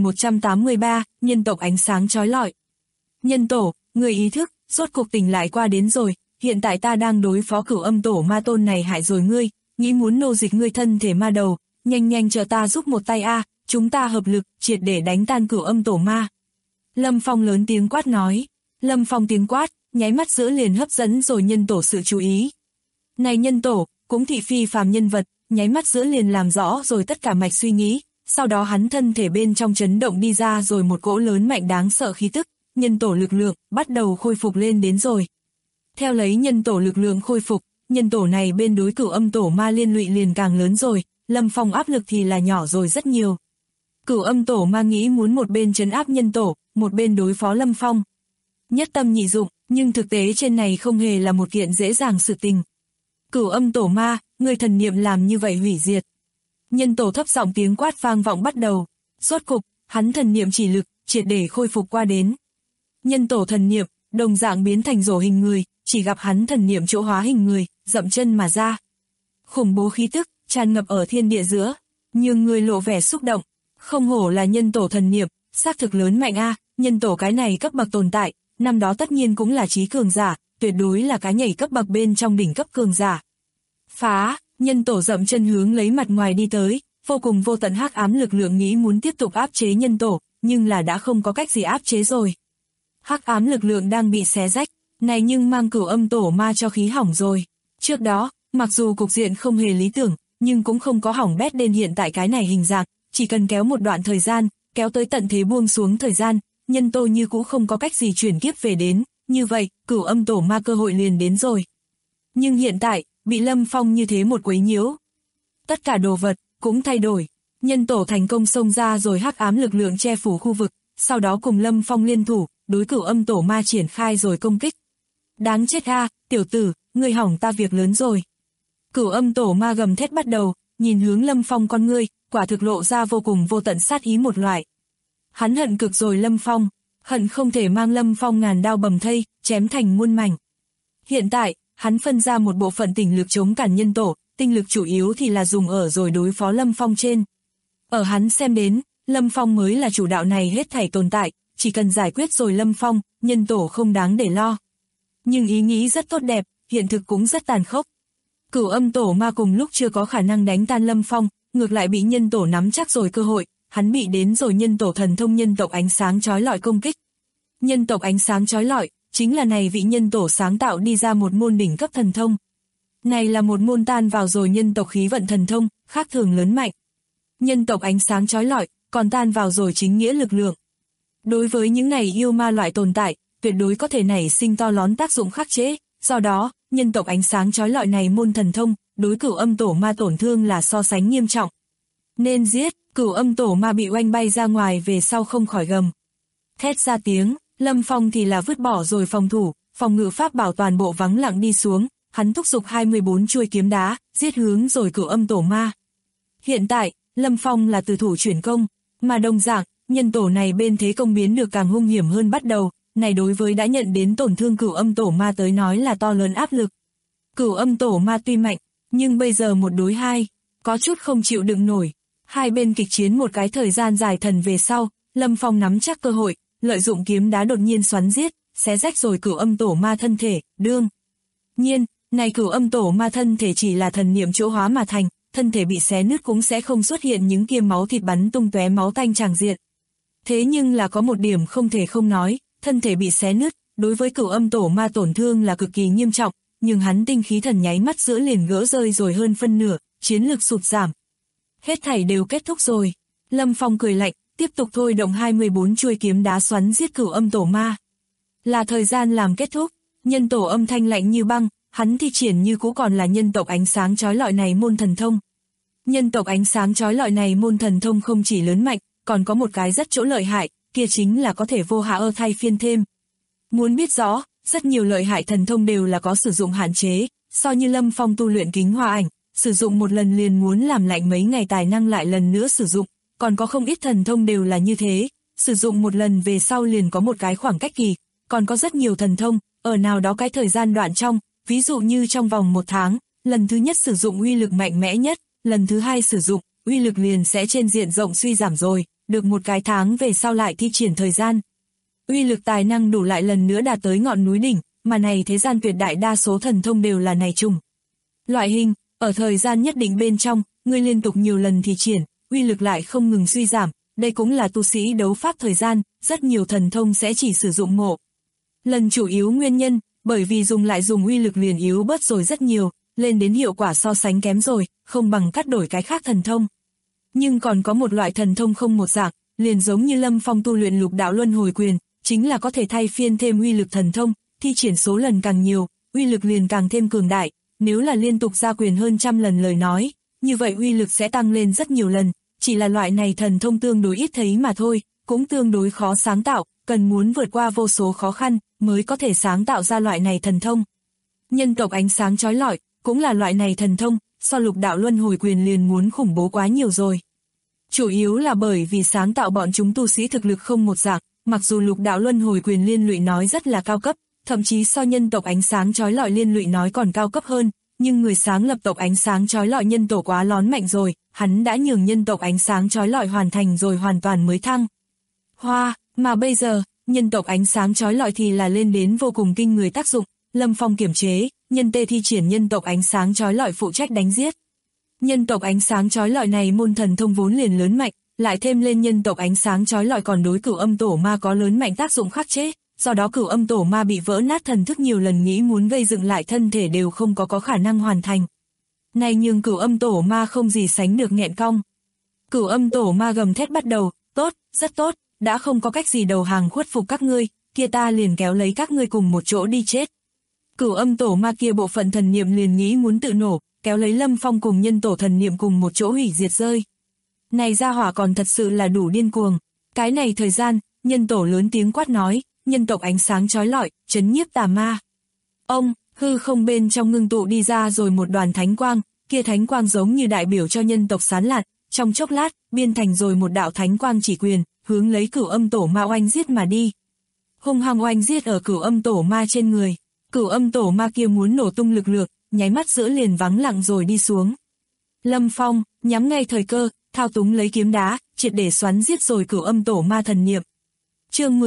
10183, nhân tộc ánh sáng chói lọi. Nhân tổ, người ý thức, rốt cuộc tỉnh lại qua đến rồi, hiện tại ta đang đối phó Cửu Âm Tổ Ma tôn này hại rồi ngươi, nghĩ muốn nô dịch ngươi thân thể ma đầu, nhanh chờ ta giúp một tay chúng ta hợp lực, triệt để đánh tan Cửu Âm Tổ Ma. Lâm Phong lớn tiếng quát nói. Lâm Phong tiếng quát, nháy mắt giữa liền hấp dẫn rồi nhân tổ sự chú ý. Này nhân tổ, cũng thị phi phàm nhân vật, nháy mắt giữa liền làm rõ rồi tất cả mạch suy nghĩ, sau đó hắn thân thể bên trong chấn động đi ra rồi một cỗ lớn mạnh đáng sợ khí tức, nhân tổ lực lượng bắt đầu khôi phục lên đến rồi. Theo lấy nhân tổ lực lượng khôi phục, nhân tổ này bên đối Cửu Âm Tổ Ma liên lụy liền càng lớn rồi, Lâm Phong áp lực thì là nhỏ rồi rất nhiều. Cửu Âm Tổ Ma nghĩ muốn một bên trấn áp nhân tổ, một bên đối phó Lâm Phong. Nhất tâm nhị dụng, nhưng thực tế trên này không hề là một kiện dễ dàng sự tình. Cửu Âm Tổ Ma, người thần niệm làm như vậy hủy diệt. Nhân tổ thấp giọng tiếng quát vang vọng bắt đầu. Rốt cục, hắn thần niệm chỉ lực, triệt để khôi phục qua đến. Nhân tổ thần niệm, đồng dạng biến thành rổ hình người, chỉ gặp hắn thần niệm chỗ hóa hình người, dậm chân mà ra. Khủng bố khí tức, tràn ngập ở thiên địa giữa, nhưng người lộ vẻ xúc động. Không hổ là nhân tổ thần niệm, xác thực lớn mạnh nhân tổ cái này cấp bậc tồn tại, năm đó tất nhiên cũng là trí cường giả, tuyệt đối là cái nhảy cấp bậc bên trong đỉnh cấp cường giả. Phá, nhân tổ dậm chân hướng lấy mặt ngoài đi tới, vô cùng vô tận hắc ám lực lượng nghĩ muốn tiếp tục áp chế nhân tổ, nhưng là đã không có cách gì áp chế rồi. Hắc ám lực lượng đang bị xé rách, này nhưng mang Cửu Âm Tổ Ma cho khí hỏng rồi. Trước đó, mặc dù cục diện không hề lý tưởng, nhưng cũng không có hỏng bét đến hiện tại cái này hình dạng, chỉ cần kéo một đoạn thời gian, kéo tới tận thế buông xuống thời gian, nhân tổ như cũ không có cách gì chuyển kiếp về đến, như vậy, Cửu Âm Tổ Ma cơ hội liền đến rồi. Nhưng hiện tại, bị Lâm Phong như thế một quấy nhiễu. Tất cả đồ vật, cũng thay đổi, nhân tổ thành công xông ra rồi hắc ám lực lượng che phủ khu vực, sau đó cùng Lâm Phong liên thủ, đối Cửu Âm Tổ Ma triển khai rồi công kích. Đáng chết tiểu tử, ngươi hỏng ta việc lớn rồi. Cửu Âm Tổ Ma gầm thét bắt đầu, nhìn hướng Lâm Phong con ngươi, quả thực lộ ra vô cùng vô tận sát ý một loại. Hắn hận cực rồi Lâm Phong, hận không thể mang Lâm Phong ngàn đao bầm thây, chém thành muôn mảnh. Hiện tại, hắn phân ra một bộ phận tinh lực chống cản nhân tổ, tinh lực chủ yếu thì là dùng ở rồi đối phó Lâm Phong trên. Ở hắn xem đến, Lâm Phong mới là chủ đạo này hết thảy tồn tại, chỉ cần giải quyết rồi Lâm Phong, nhân tổ không đáng để lo. Nhưng ý nghĩ rất tốt đẹp, hiện thực cũng rất tàn khốc. Cửu âm tổ ma cùng lúc chưa có khả năng đánh tan Lâm Phong, ngược lại bị nhân tổ nắm chắc rồi cơ hội, hắn bị đến rồi nhân tổ thần thông nhân tộc ánh sáng chói lọi công kích. Nhân tộc ánh sáng chói lọi, chính là này vị nhân tổ sáng tạo đi ra một môn đỉnh cấp thần thông. Này là một môn tan vào rồi nhân tộc khí vận thần thông, khác thường lớn mạnh. Nhân tộc ánh sáng chói lọi, còn tan vào rồi chính nghĩa lực lượng. Đối với những này yêu ma loại tồn tại, tuyệt đối có thể nảy sinh to lớn tác dụng khắc chế, do đó, nhân tộc ánh sáng chói lọi này môn thần thông, đối cửu âm tổ ma tổn thương là so sánh nghiêm trọng. Nên giết, cửu âm tổ ma bị oanh bay ra ngoài về sau không khỏi gầm. Thét ra tiếng, Lâm Phong thì là vứt bỏ rồi phòng thủ, phòng ngự pháp bảo toàn bộ vắng lặng đi xuống, hắn thúc giục 24 chuôi kiếm đá, giết hướng rồi cửu âm tổ ma. Hiện tại, Lâm Phong là từ thủ chuyển công, mà đồng dạng, nhân tổ này bên thế công biến được càng hung hiểm hơn bắt đầu, này đối với đã nhận đến tổn thương cửu âm tổ ma tới nói là to lớn áp lực. Cửu âm tổ ma tuy mạnh, nhưng bây giờ một đối hai, có chút không chịu đựng nổi. Hai bên kịch chiến một cái thời gian dài thần về sau, Lâm Phong nắm chắc cơ hội, lợi dụng kiếm đá đột nhiên xoắn giết, xé rách rồi cửu âm tổ ma thân thể, đương nhiên, này cửu âm tổ ma thân thể chỉ là thần niệm chỗ hóa mà thành, thân thể bị xé nứt cũng sẽ không xuất hiện những kia máu thịt bắn tung tóe máu tanh tràng diện. Thế nhưng là có một điểm không thể không nói, thân thể bị xé nứt, đối với cửu âm tổ ma tổn thương là cực kỳ nghiêm trọng, nhưng hắn tinh khí thần nháy mắt giữa liền gỡ rơi rồi hơn phân nửa, chiến lực sụt giảm. Hết thảy đều kết thúc rồi. Lâm Phong cười lạnh, tiếp tục thôi động 24 chuôi kiếm đá xoắn giết cửu âm tổ ma. Là thời gian làm kết thúc, nhân tổ âm thanh lạnh như băng, hắn thi triển như cũ còn là nhân tộc ánh sáng chói lọi này môn thần thông. Nhân tộc ánh sáng chói lọi này môn thần thông không chỉ lớn mạnh, còn có một cái rất chỗ lợi hại, kia chính là có thể vô hạ ơ thay phiên thêm. Muốn biết rõ, rất nhiều lợi hại thần thông đều là có sử dụng hạn chế, so như Lâm Phong tu luyện kính hoa ảnh, sử dụng một lần liền muốn làm lạnh mấy ngày tài năng lại lần nữa sử dụng, còn có không ít thần thông đều là như thế, sử dụng một lần về sau liền có một cái khoảng cách kỳ, còn có rất nhiều thần thông, ở nào đó cái thời gian đoạn trong, ví dụ như trong vòng 1 tháng, lần thứ nhất sử dụng uy lực mạnh mẽ nhất, lần thứ hai sử dụng, uy lực liền sẽ trên diện rộng suy giảm rồi, được một cái tháng về sau lại thi triển thời gian. Uy lực tài năng đủ lại lần nữa đạt tới ngọn núi đỉnh, mà này thế gian tuyệt đại đa số thần thông đều là này trùng. Loại hình, ở thời gian nhất định bên trong, ngươi liên tục nhiều lần thi triển, uy lực lại không ngừng suy giảm, đây cũng là tu sĩ đấu pháp thời gian, rất nhiều thần thông sẽ chỉ sử dụng một lần chủ yếu nguyên nhân, bởi vì dùng lại dùng uy lực liền yếu bớt rồi rất nhiều, lên đến hiệu quả so sánh kém rồi, không bằng cắt đổi cái khác thần thông. Nhưng còn có một loại thần thông không một dạng, liền giống như Lâm Phong tu luyện lục đạo luân hồi quyền, chính là có thể thay phiên thêm uy lực thần thông, thi triển số lần càng nhiều, uy lực liền càng thêm cường đại, nếu là liên tục ra quyền hơn 100 lần lời nói, như vậy uy lực sẽ tăng lên rất nhiều lần, chỉ là loại này thần thông tương đối ít thấy mà thôi, cũng tương đối khó sáng tạo, cần muốn vượt qua vô số khó khăn, mới có thể sáng tạo ra loại này thần thông. Nhân tộc ánh sáng chói lọi, cũng là loại này thần thông, so lục đạo luân hồi quyền liền muốn khủng bố quá nhiều rồi. Chủ yếu là bởi vì sáng tạo bọn chúng tu sĩ thực lực không một dạng, mặc dù lục đạo luân hồi quyền liên lụy nói rất là cao cấp, thậm chí so nhân tộc ánh sáng chói lọi liên lụy nói còn cao cấp hơn, nhưng người sáng lập tộc ánh sáng chói lọi nhân tổ quá lón mạnh rồi, hắn đã nhường nhân tộc ánh sáng chói lọi hoàn thành rồi hoàn toàn mới thăng hoa, mà bây giờ, nhân tộc ánh sáng chói lọi thì là lên đến vô cùng kinh người tác dụng, Lâm Phong kiểm chế, nhân tê thi triển nhân tộc ánh sáng chói lọi phụ trách đánh giết. Nhân tộc ánh sáng chói lọi này môn thần thông vốn liền lớn mạnh, lại thêm lên nhân tộc ánh sáng chói lọi còn đối cửu âm tổ ma có lớn mạnh tác dụng khắc chế, do đó cửu âm tổ ma bị vỡ nát thần thức nhiều lần nghĩ muốn gây dựng lại thân thể đều không có khả năng hoàn thành. Này nhưng cửu âm tổ ma không gì sánh được nghẹn cong. Cửu âm tổ ma gầm thét bắt đầu, tốt, rất tốt, đã không có cách gì đầu hàng khuất phục các ngươi, kia ta liền kéo lấy các ngươi cùng một chỗ đi chết. Cửu âm tổ ma kia bộ phận thần niệm liền nghĩ muốn tự nổ, kéo lấy Lâm Phong cùng nhân tổ thần niệm cùng một chỗ hủy diệt rơi. Này gia hỏa còn thật sự là đủ điên cuồng. Cái này thời gian, nhân tổ lớn tiếng quát nói, nhân tộc ánh sáng chói lọi, trấn nhiếp tà ma. Ông, hư không bên trong ngưng tụ đi ra rồi một đoàn thánh quang, kia thánh quang giống như đại biểu cho nhân tộc sán lạn, trong chốc lát, biên thành rồi một đạo thánh quang chỉ quyền, hướng lấy cửu âm tổ ma oanh giết mà đi. Hung hăng oanh giết ở cửu âm tổ ma trên người. Cửu âm tổ ma kia muốn nổ tung lực lượng, nháy mắt giữa liền vắng lặng rồi đi xuống. Lâm Phong, nhắm ngay thời cơ, thao túng lấy kiếm đá, triệt để xoắn giết rồi cửu âm tổ ma thần niệm. Chương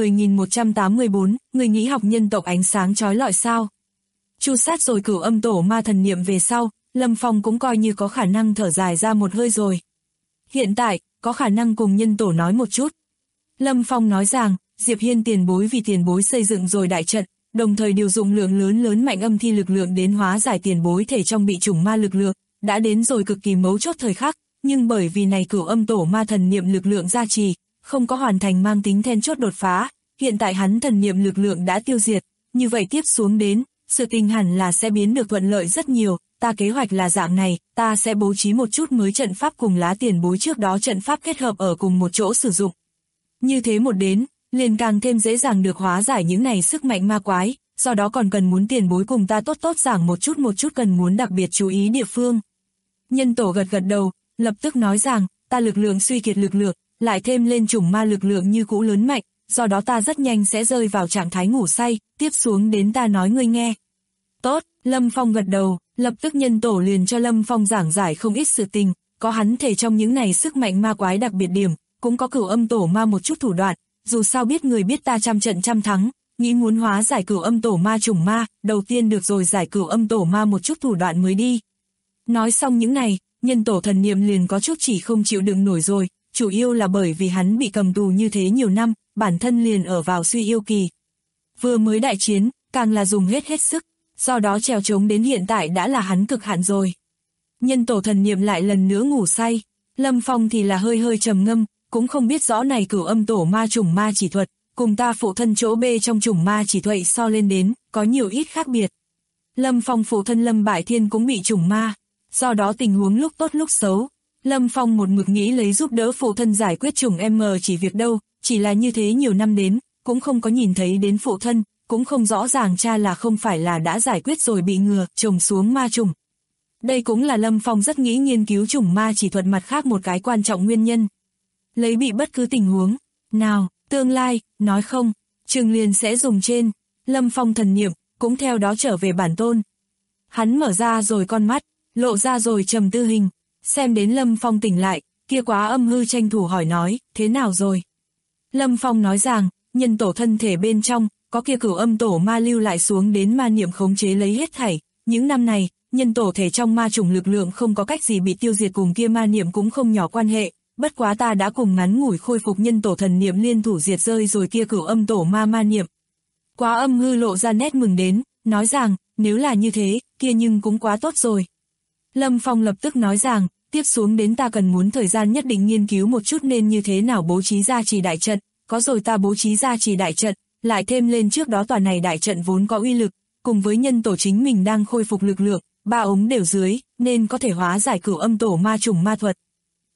10.184, người nghĩ học nhân tộc ánh sáng chói lọi sao? Chu sát rồi Cửu Âm Tổ Ma thần niệm về sau, Lâm Phong cũng coi như có khả năng thở dài ra một hơi rồi. Hiện tại, có khả năng cùng nhân tổ nói một chút. Lâm Phong nói rằng, Diệp Hiên tiền bối vì tiền bối xây dựng rồi đại trận, đồng thời điều dụng lượng lớn mạnh âm thi lực lượng đến hóa giải tiền bối thể trong bị chủng ma lực lượng, đã đến rồi cực kỳ mấu chốt thời khắc, nhưng bởi vì này Cửu Âm Tổ Ma thần niệm lực lượng gia trì, không có hoàn thành mang tính then chốt đột phá, hiện tại hắn thần niệm lực lượng đã tiêu diệt, như vậy tiếp xuống đến, sự tình hẳn là sẽ biến được thuận lợi rất nhiều, ta kế hoạch là dạng này, ta sẽ bố trí một chút mới trận pháp cùng lá tiền bối trước đó trận pháp kết hợp ở cùng một chỗ sử dụng. Như thế một đến, liền càng thêm dễ dàng được hóa giải những này sức mạnh ma quái, do đó còn cần muốn tiền bối cùng ta tốt tốt giảng một chút cần muốn đặc biệt chú ý địa phương. Nhân tổ gật đầu, lập tức nói rằng, ta lực lượng suy kiệt lực lượng, lại thêm lên chủng ma lực lượng như cũ lớn mạnh, do đó ta rất nhanh sẽ rơi vào trạng thái ngủ say, tiếp xuống đến ta nói ngươi nghe. Tốt, Lâm Phong gật đầu, lập tức nhân tổ liền cho Lâm Phong giảng giải không ít sự tình, có hắn thể trong những này sức mạnh ma quái đặc biệt điểm, cũng có Cửu Âm Tổ Ma một chút thủ đoạn, dù sao biết người biết ta trăm trận trăm thắng, nghĩ muốn hóa giải Cửu Âm Tổ Ma chủng ma, đầu tiên được rồi giải Cửu Âm Tổ Ma một chút thủ đoạn mới đi. Nói xong những này, nhân tổ thần niệm liền có chút chỉ không chịu đựng nổi rồi, chủ yếu là bởi vì hắn bị cầm tù như thế nhiều năm, bản thân liền ở vào suy yêu kỳ. Vừa mới đại chiến, càng là dùng hết sức, do đó trèo trống đến hiện tại đã là hắn cực hạn rồi. Nhân tổ thần niệm lại lần nữa ngủ say, Lâm Phong thì là hơi trầm ngâm, cũng không biết rõ này Cửu Âm Tổ Ma chủng ma chỉ thuật, cùng ta phụ thân chỗ B trong chủng ma chỉ thuật so lên đến, có nhiều ít khác biệt. Lâm Phong phụ thân Lâm Bại Thiên cũng bị chủng ma, do đó tình huống lúc tốt lúc xấu. Lâm Phong một mực nghĩ lấy giúp đỡ phụ thân giải quyết chủng M chỉ việc đâu, chỉ là như thế nhiều năm đến, cũng không có nhìn thấy đến phụ thân, cũng không rõ ràng cha là không phải là đã giải quyết rồi bị ngừa, trồng xuống ma chủng. Đây cũng là Lâm Phong rất nghĩ nghiên cứu chủng ma chỉ thuật mặt khác một cái quan trọng nguyên nhân. Lấy bị bất cứ tình huống nào, tương lai, nói không, chừng liền sẽ dùng trên, Lâm Phong thần niệm, cũng theo đó trở về bản tôn. Hắn mở ra rồi con mắt, lộ ra rồi trầm tư hình, xem đến Lâm Phong tỉnh lại, kia Quá Âm Hư tranh thủ hỏi nói, thế nào rồi? Lâm Phong nói rằng, nhân tổ thân thể bên trong, có kia Cửu Âm Tổ Ma lưu lại xuống đến ma niệm khống chế lấy hết thảy, những năm này, nhân tổ thể trong ma chủng lực lượng không có cách gì bị tiêu diệt cùng kia ma niệm cũng không nhỏ quan hệ, bất quá ta đã cùng ngắn ngủi khôi phục nhân tổ thần niệm liên thủ diệt rơi rồi kia Cửu Âm Tổ ma niệm. Quá Âm Hư lộ ra nét mừng đến, nói rằng, nếu là như thế, kia nhưng cũng quá tốt rồi. Lâm Phong lập tức nói rằng, tiếp xuống đến ta cần muốn thời gian nhất định nghiên cứu một chút nên như thế nào bố trí gia trì đại trận, có rồi ta bố trí gia trì đại trận, lại thêm lên trước đó tòa này đại trận vốn có uy lực, cùng với nhân tổ chính mình đang khôi phục lực lượng, ba ống đều dưới, nên có thể hóa giải Cửu Âm Tổ Ma chủng ma thuật.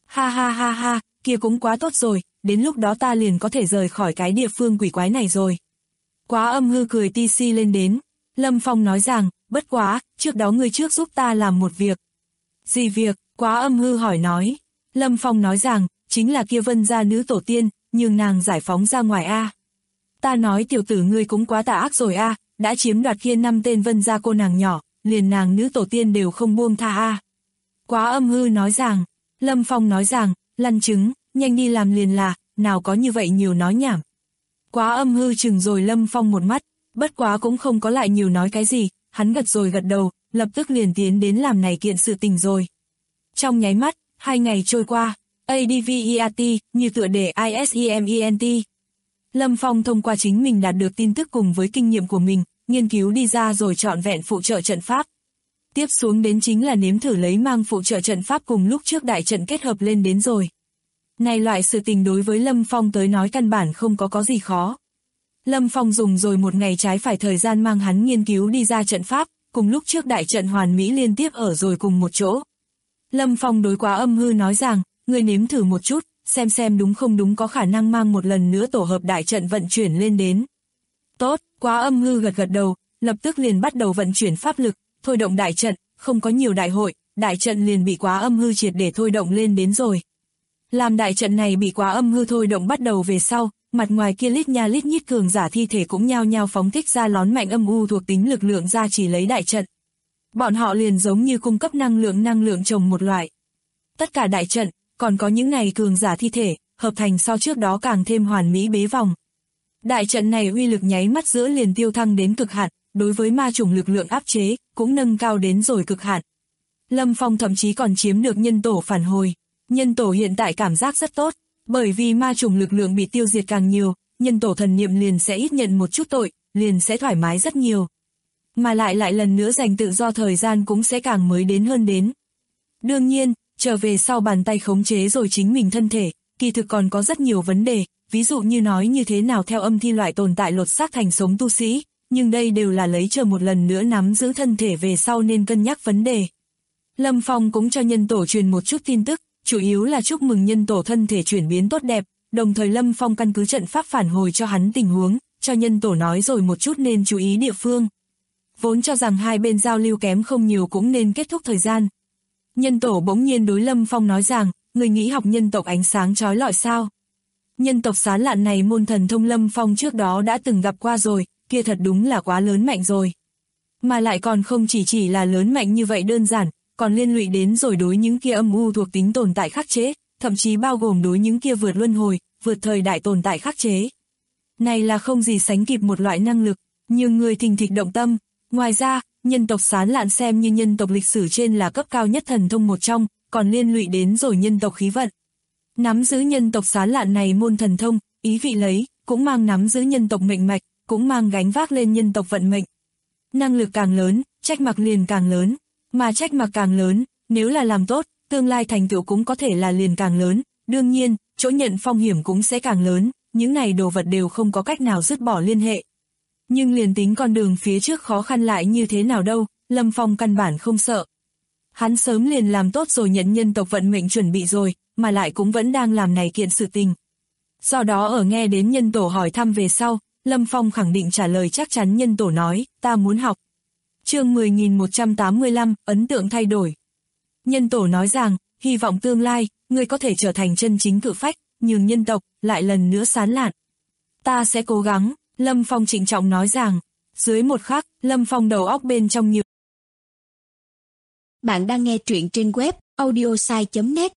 Ha, kia cũng quá tốt rồi, đến lúc đó ta liền có thể rời khỏi cái địa phương quỷ quái này rồi. Quá Âm Hư cười ti si lên đến, Lâm Phong nói rằng, bất quá, trước đó ngươi trước giúp ta làm một việc. Gì việc? Quá Âm Hư hỏi nói. Lâm Phong nói rằng, chính là kia Vân gia nữ tổ tiên, nhưng nàng giải phóng ra ngoài a. Ta nói tiểu tử ngươi cũng quá tà ác rồi a, đã chiếm đoạt kia 5 tên Vân gia cô nàng nhỏ, liền nàng nữ tổ tiên đều không buông tha a. Quá Âm Hư nói rằng, Lâm Phong nói rằng, lăn trứng, nhanh đi làm liền là, nào có như vậy nhiều nói nhảm. Quá Âm Hư chừng rồi Lâm Phong một mắt, bất quá cũng không có lại nhiều nói cái gì, hắn gật đầu, lập tức liền tiến đến làm này kiện sự tình rồi. Trong nháy mắt, 2 ngày trôi qua, ADVEAT, như tựa đề ISEMENT. Lâm Phong thông qua chính mình đạt được tin tức cùng với kinh nghiệm của mình, nghiên cứu đi ra rồi trọn vẹn phụ trợ trận pháp. Tiếp xuống đến chính là nếm thử lấy mang phụ trợ trận pháp cùng lúc trước đại trận kết hợp lên đến rồi. Này loại sự tình đối với Lâm Phong tới nói căn bản không có gì khó. Lâm Phong dùng rồi 1 ngày trái phải thời gian mang hắn nghiên cứu đi ra trận pháp, cùng lúc trước đại trận hoàn mỹ liên tiếp ở rồi cùng một chỗ. Lâm Phong đối Quá Âm Hư nói rằng, ngươi nếm thử một chút, xem đúng không đúng có khả năng mang một lần nữa tổ hợp đại trận vận chuyển lên đến. Tốt, Quá Âm Hư gật đầu, lập tức liền bắt đầu vận chuyển pháp lực, thôi động đại trận, không có nhiều đại hội, đại trận liền bị Quá Âm Hư triệt để thôi động lên đến rồi. Làm đại trận này bị Quá Âm Hư thôi động bắt đầu về sau, mặt ngoài kia lít nha lít nhít cường giả thi thể cũng nhao nhao phóng thích ra lón mạnh âm u thuộc tính lực lượng ra chỉ lấy đại trận. Bọn họ liền giống như cung cấp năng lượng trồng một loại. Tất cả đại trận, còn có những này cường giả thi thể, hợp thành so trước đó càng thêm hoàn mỹ bế vòng. Đại trận này uy lực nháy mắt giữa liền tiêu thăng đến cực hạn, đối với ma chủng lực lượng áp chế, cũng nâng cao đến rồi cực hạn. Lâm Phong thậm chí còn chiếm được nhân tổ phản hồi. Nhân tổ hiện tại cảm giác rất tốt, bởi vì ma chủng lực lượng bị tiêu diệt càng nhiều, nhân tổ thần niệm liền sẽ ít nhận một chút tội, liền sẽ thoải mái rất nhiều. Mà lại lần nữa giành tự do thời gian cũng sẽ càng mới đến hơn đến. Đương nhiên, trở về sau bàn tay khống chế rồi chính mình thân thể, kỳ thực còn có rất nhiều vấn đề, ví dụ như nói như thế nào theo âm thi loại tồn tại lột xác thành sống tu sĩ, nhưng đây đều là lấy chờ một lần nữa nắm giữ thân thể về sau nên cân nhắc vấn đề. Lâm Phong cũng cho nhân tổ truyền một chút tin tức, chủ yếu là chúc mừng nhân tổ thân thể chuyển biến tốt đẹp, đồng thời Lâm Phong căn cứ trận pháp phản hồi cho hắn tình huống, cho nhân tổ nói rồi một chút nên chú ý địa phương. Vốn cho rằng hai bên giao lưu kém không nhiều cũng nên kết thúc thời gian. Nhân tổ bỗng nhiên đối Lâm Phong nói rằng, người nghĩ học nhân tộc ánh sáng chói lọi sao? Nhân tộc Sán Lạn này môn thần thông Lâm Phong trước đó đã từng gặp qua rồi, kia thật đúng là quá lớn mạnh rồi. Mà lại còn không chỉ là lớn mạnh như vậy đơn giản, còn liên lụy đến rồi đối những kia âm u thuộc tính tồn tại khắc chế, thậm chí bao gồm đối những kia vượt luân hồi, vượt thời đại tồn tại khắc chế. Này là không gì sánh kịp một loại năng lực, nhiều người thình thịch động tâm. Ngoài ra, nhân tộc Sán Lạn xem như nhân tộc lịch sử trên là cấp cao nhất thần thông một trong, còn liên lụy đến rồi nhân tộc khí vận. Nắm giữ nhân tộc Sán Lạn này môn thần thông, ý vị lấy, cũng mang nắm giữ nhân tộc mệnh mạch, cũng mang gánh vác lên nhân tộc vận mệnh. Năng lực càng lớn, trách mặc liền càng lớn, mà trách mặc càng lớn, nếu là làm tốt, tương lai thành tựu cũng có thể là liền càng lớn, đương nhiên, chỗ nhận phong hiểm cũng sẽ càng lớn, những này đồ vật đều không có cách nào dứt bỏ liên hệ. Nhưng liền tính con đường phía trước khó khăn lại như thế nào đâu, Lâm Phong căn bản không sợ. Hắn sớm liền làm tốt rồi nhận nhân tộc vận mệnh chuẩn bị rồi, mà lại cũng vẫn đang làm này kiện sự tình. Do đó ở nghe đến nhân tổ hỏi thăm về sau, Lâm Phong khẳng định trả lời chắc chắn. Nhân tổ nói, ta muốn học. Chương 10.185, ấn tượng thay đổi. Nhân tổ nói rằng, hy vọng tương lai, ngươi có thể trở thành chân chính cự phách, nhường nhân tộc, lại lần nữa sán lạn. Ta sẽ cố gắng, Lâm Phong trịnh trọng nói rằng. Dưới một khắc, Lâm Phong đầu óc bên trong nhiều. Bạn đang nghe truyện trên web audiosai.net.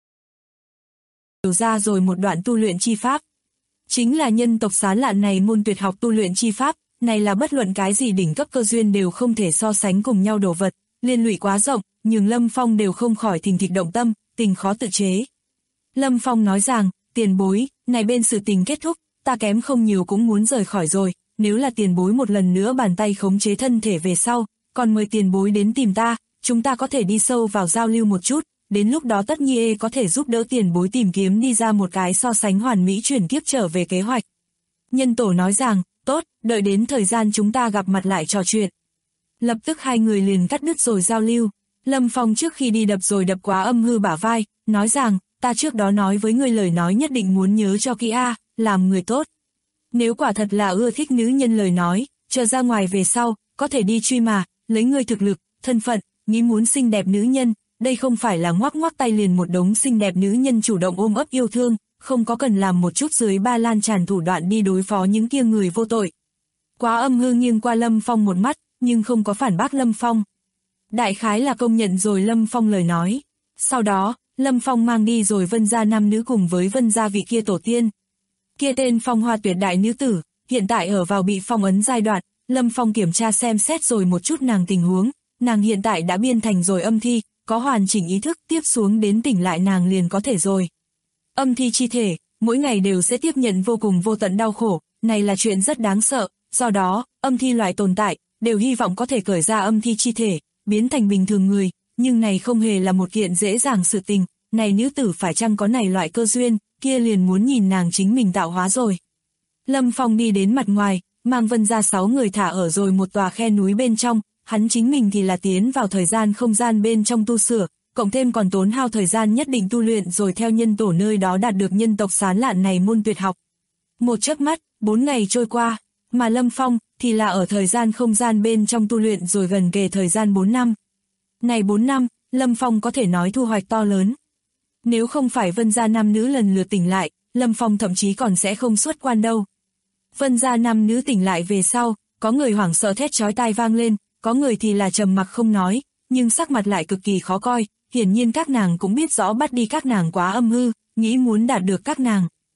Hiểu ra rồi một đoạn tu luyện chi pháp. Chính là nhân tộc Sán Lạn này môn tuyệt học tu luyện chi pháp, này là bất luận cái gì đỉnh cấp cơ duyên đều không thể so sánh cùng nhau đồ vật, liên lụy quá rộng, nhưng Lâm Phong đều không khỏi thình thịch động tâm, tình khó tự chế. Lâm Phong nói rằng, tiền bối, này bên sự tình kết thúc, ta kém không nhiều cũng muốn rời khỏi rồi, nếu là tiền bối một lần nữa bàn tay khống chế thân thể về sau, còn mời tiền bối đến tìm ta, chúng ta có thể đi sâu vào giao lưu một chút, đến lúc đó tất nhiên có thể giúp đỡ tiền bối tìm kiếm đi ra một cái so sánh hoàn mỹ chuyển kiếp trở về kế hoạch. Nhân tổ nói rằng, tốt, đợi đến thời gian chúng ta gặp mặt lại trò chuyện. Lập tức hai người liền cắt đứt rồi giao lưu. Lâm Phong trước khi đi đập quá âm hư bả vai, nói rằng, ta trước đó nói với ngươi lời nói nhất định muốn nhớ cho kỹ a, làm người tốt. Nếu quả thật là ưa thích nữ nhân lời nói, chờ ra ngoài về sau, có thể đi truy mà, lấy ngươi thực lực, thân phận, nghĩ muốn xinh đẹp nữ nhân, đây không phải là ngoắc ngoắc tay liền một đống xinh đẹp nữ nhân chủ động ôm ấp yêu thương, không có cần làm một chút dưới ba lan tràn thủ đoạn đi đối phó những kia người vô tội. Quá âm hư nghiêng qua Lâm Phong một mắt, nhưng không có phản bác Lâm Phong. Đại khái là công nhận rồi Lâm Phong lời nói. Sau đó, Lâm Phong mang đi rồi Vân gia nam nữ cùng với Vân gia vị kia tổ tiên. Kia tên Phong Hoa tuyệt đại nữ tử, hiện tại ở vào bị phong ấn giai đoạn, Lâm Phong kiểm tra xem xét rồi một chút nàng tình huống, nàng hiện tại đã biên thành rồi âm thi, có hoàn chỉnh ý thức, tiếp xuống đến tỉnh lại nàng liền có thể rồi. Âm thi chi thể, mỗi ngày đều sẽ tiếp nhận vô cùng vô tận đau khổ, này là chuyện rất đáng sợ, do đó, âm thi loại tồn tại, đều hy vọng có thể cởi ra âm thi chi thể, biến thành bình thường người, nhưng này không hề là một kiện dễ dàng sự tình, này nữ tử phải chăng có này loại cơ duyên, kia liền muốn nhìn nàng chính mình tạo hóa rồi. Lâm Phong đi đến mặt ngoài, mang Vân gia 6 người thả ở rồi một tòa khe núi bên trong, hắn chính mình thì là tiến vào thời gian không gian bên trong tu sửa, cộng thêm còn tốn hao thời gian nhất định tu luyện rồi theo nhân tổ nơi đó đạt được nhân tộc Sán Lạn này môn tuyệt học. Một chớp mắt, 4 ngày trôi qua, mà Lâm Phong thì là ở thời gian không gian bên trong tu luyện rồi gần kề thời gian 4 năm. Này 4 năm, Lâm Phong có thể nói thu hoạch to lớn. Nếu không phải Vân gia nam nữ lần lượt tỉnh lại, Lâm Phong thậm chí còn sẽ không xuất quan đâu. Vân gia nam nữ tỉnh lại về sau, có người hoảng sợ thét chói tai vang lên, có người thì là trầm mặc không nói, nhưng sắc mặt lại cực kỳ khó coi, hiển nhiên các nàng cũng biết rõ bắt đi các nàng quá âm hư, nghĩ muốn đạt được các nàng.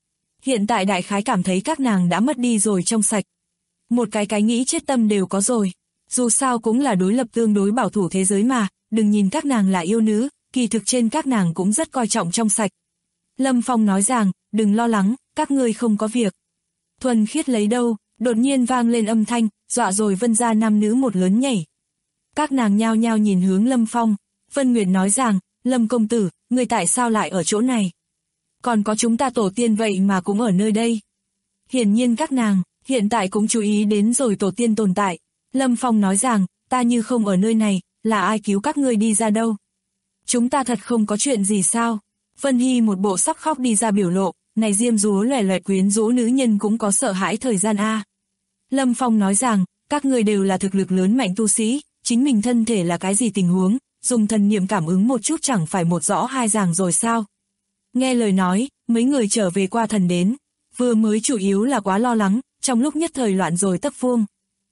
hiện tại đại khái cảm thấy các nàng đã mất đi rồi trong sạch. Một cái nghĩ chết tâm đều có rồi. Dù sao cũng là đối lập tương đối bảo thủ thế giới mà, đừng nhìn các nàng là yêu nữ, kỳ thực trên các nàng cũng rất coi trọng trong sạch. Lâm Phong nói rằng, đừng lo lắng, các ngươi không có việc. Thuần khiết lấy đâu, đột nhiên vang lên âm thanh, dọa rồi Vân gia nam nữ một lớn nhảy. Các nàng nhao nhao nhìn hướng Lâm Phong. Vân Nguyệt nói rằng, Lâm công tử, người tại sao lại ở chỗ này? Còn có chúng ta tổ tiên vậy mà cũng ở nơi đây. Hiển nhiên các nàng, hiện tại cũng chú ý đến rồi tổ tiên tồn tại. Lâm Phong nói rằng, ta như không ở nơi này, là ai cứu các ngươi đi ra đâu? Chúng ta thật không có chuyện gì sao? Vân Hy một bộ sắp khóc đi ra biểu lộ, này diêm dúa loẻ loẹt quyến rũ nữ nhân cũng có sợ hãi thời gian a. Lâm Phong nói rằng, các ngươi đều là thực lực lớn mạnh tu sĩ, chính mình thân thể là cái gì tình huống, dùng thần niệm cảm ứng một chút chẳng phải một rõ hai ràng rồi sao? Nghe lời nói, mấy người trở về qua thần đến, vừa mới chủ yếu là quá lo lắng, trong lúc nhất thời loạn rồi tấp vuông.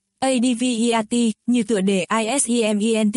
ADVEAT, như tựa đề ISEMENT.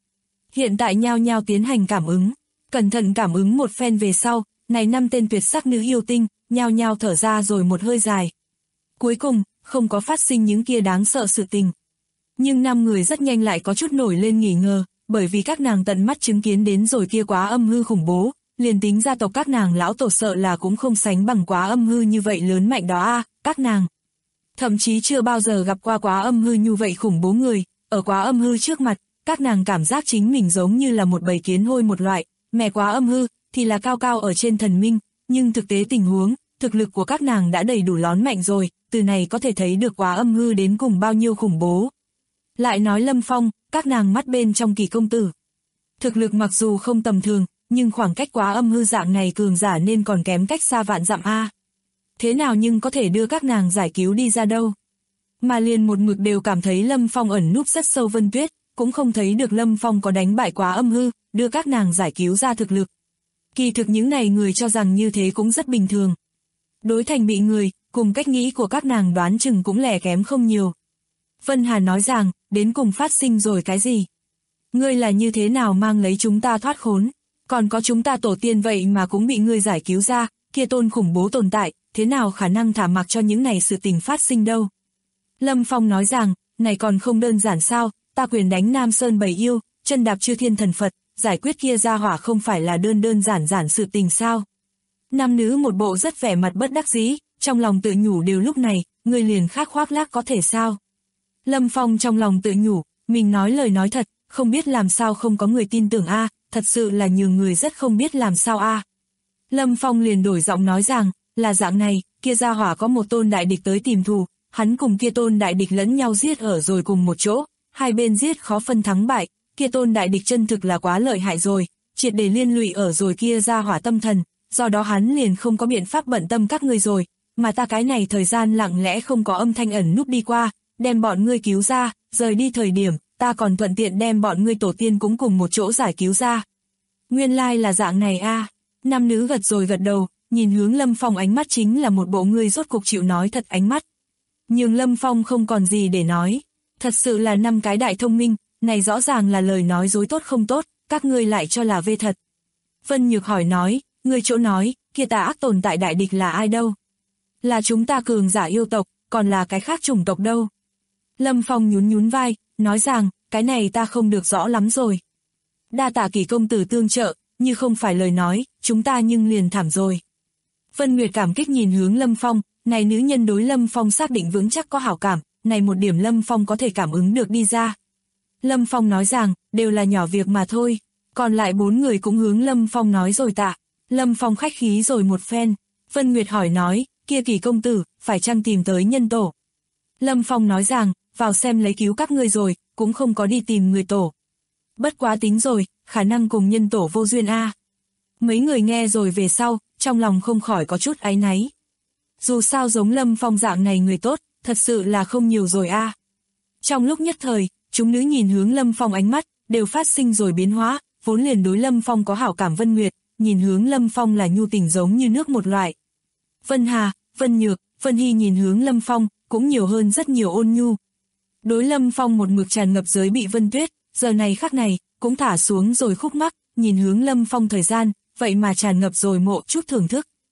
Hiện tại nhao nhao tiến hành cảm ứng, cẩn thận cảm ứng một phen về sau, này 5 tên tuyệt sắc nữ yêu tinh, nhao nhao thở ra rồi một hơi dài. Cuối cùng, không có phát sinh những kia đáng sợ sự tình. Nhưng 5 người rất nhanh lại có chút nổi lên nghi ngờ, bởi vì các nàng tận mắt chứng kiến đến rồi kia quá âm hư khủng bố, liền tính gia tộc các nàng lão tổ sợ là cũng không sánh bằng quá âm hư như vậy lớn mạnh đó a, các nàng. Thậm chí chưa bao giờ gặp qua quá âm hư như vậy khủng bố người, ở quá âm hư trước mặt, các nàng cảm giác chính mình giống như là một bầy kiến hôi một loại, mẹ quá âm hư thì là cao cao ở trên thần minh, nhưng thực tế tình huống, thực lực của các nàng đã đầy đủ lón mạnh rồi, từ này có thể thấy được quá âm hư đến cùng bao nhiêu khủng bố. Lại nói Lâm Phong, các nàng mắt bên trong Kỳ công tử. Thực lực mặc dù không tầm thường, nhưng khoảng cách quá âm hư dạng này cường giả nên còn kém cách xa vạn dặm a. Thế nào nhưng có thể đưa các nàng giải cứu đi ra đâu? Mà liền một mực đều cảm thấy Lâm Phong ẩn núp rất sâu Vân Tuyết, cũng không thấy được Lâm Phong có đánh bại quá âm hư, đưa các nàng giải cứu ra thực lực. Kỳ thực những này người cho rằng như thế cũng rất bình thường. Đối thành bị người, cùng cách nghĩ của các nàng đoán chừng cũng lẻ kém không nhiều. Vân Hà nói rằng, đến cùng phát sinh rồi cái gì? Ngươi là như thế nào mang lấy chúng ta thoát khốn? Còn có chúng ta tổ tiên vậy mà cũng bị ngươi giải cứu ra, kia tôn khủng bố tồn tại, thế nào khả năng thả mặc cho những này sự tình phát sinh đâu? Lâm Phong nói rằng, này còn không đơn giản sao, ta quyền đánh Nam Sơn Bảy Yêu, chân đạp Chư Thiên Thần Phật, giải quyết kia ra hỏa không phải là đơn giản sự tình sao? Nam nữ một bộ rất vẻ mặt bất đắc dĩ, trong lòng tự nhủ đều lúc này, người liền khác khoác lác có thể sao? Lâm Phong trong lòng tự nhủ, mình nói lời nói thật, không biết làm sao không có người tin tưởng a, thật sự là nhường người rất không biết làm sao a. Lâm Phong liền đổi giọng nói rằng, là dạng này, kia ra hỏa có một tôn đại địch tới tìm thù, hắn cùng kia tôn đại địch lẫn nhau giết ở rồi cùng một chỗ, hai bên giết khó phân thắng bại, kia tôn đại địch chân thực là quá lợi hại rồi, triệt để liên lụy ở rồi kia ra hỏa tâm thần, do đó hắn liền không có biện pháp bận tâm các ngươi rồi, mà ta cái này thời gian lặng lẽ không có âm thanh ẩn núp đi qua, đem bọn ngươi cứu ra, rời đi thời điểm, ta còn thuận tiện đem bọn ngươi tổ tiên cũng cùng một chỗ giải cứu ra. Nguyên lai là dạng này a. Nam nữ gật rồi gật đầu, nhìn hướng Lâm Phong ánh mắt chính là một bộ ngươi rốt cục chịu nói thật ánh mắt. Nhưng Lâm Phong không còn gì để nói, thật sự là 5 cái đại thông minh, này rõ ràng là lời nói dối tốt không tốt, các ngươi lại cho là vê thật. Vân Nhược hỏi nói, ngươi chỗ nói, kia tà ác tồn tại đại địch là ai đâu? Là chúng ta cường giả yêu tộc, còn là cái khác chủng tộc đâu? Lâm Phong nhún vai, nói rằng, cái này ta không được rõ lắm rồi. Đa tạ Kỳ công tử tương trợ, như không phải lời nói, chúng ta nhưng liền thảm rồi. Vân Nguyệt cảm kích nhìn hướng Lâm Phong, này nữ nhân đối Lâm Phong xác định vững chắc có hảo cảm, này một điểm Lâm Phong có thể cảm ứng được đi ra. Lâm Phong nói rằng, đều là nhỏ việc mà thôi, còn lại 4 người cũng hướng Lâm Phong nói rồi tạ. Lâm Phong khách khí rồi một phen, Vân Nguyệt hỏi nói, kia Kỳ công tử, phải chăng tìm tới nhân tổ? Lâm Phong nói rằng, vào xem lấy cứu các ngươi rồi, cũng không có đi tìm người tổ. Bất quá tính rồi, khả năng cùng nhân tổ vô duyên a. Mấy người nghe rồi về sau, trong lòng không khỏi có chút áy náy. Dù sao giống Lâm Phong dạng này người tốt, thật sự là không nhiều rồi a. Trong lúc nhất thời, chúng nữ nhìn hướng Lâm Phong ánh mắt, đều phát sinh rồi biến hóa, vốn liền đối Lâm Phong có hảo cảm Vân Nguyệt, nhìn hướng Lâm Phong là nhu tình giống như nước một loại. Vân Hà, Vân Nhược, Vân Hy nhìn hướng Lâm Phong, cũng nhiều hơn rất nhiều ôn nhu. Đối Lâm Phong một mực tràn ngập giới bị Vân Tuyết, giờ này khắc này, cũng thả xuống rồi khúc mắc, nhìn hướng Lâm Phong thời gian, vậy mà tràn ngập rồi mộ chút thưởng thức.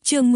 Chương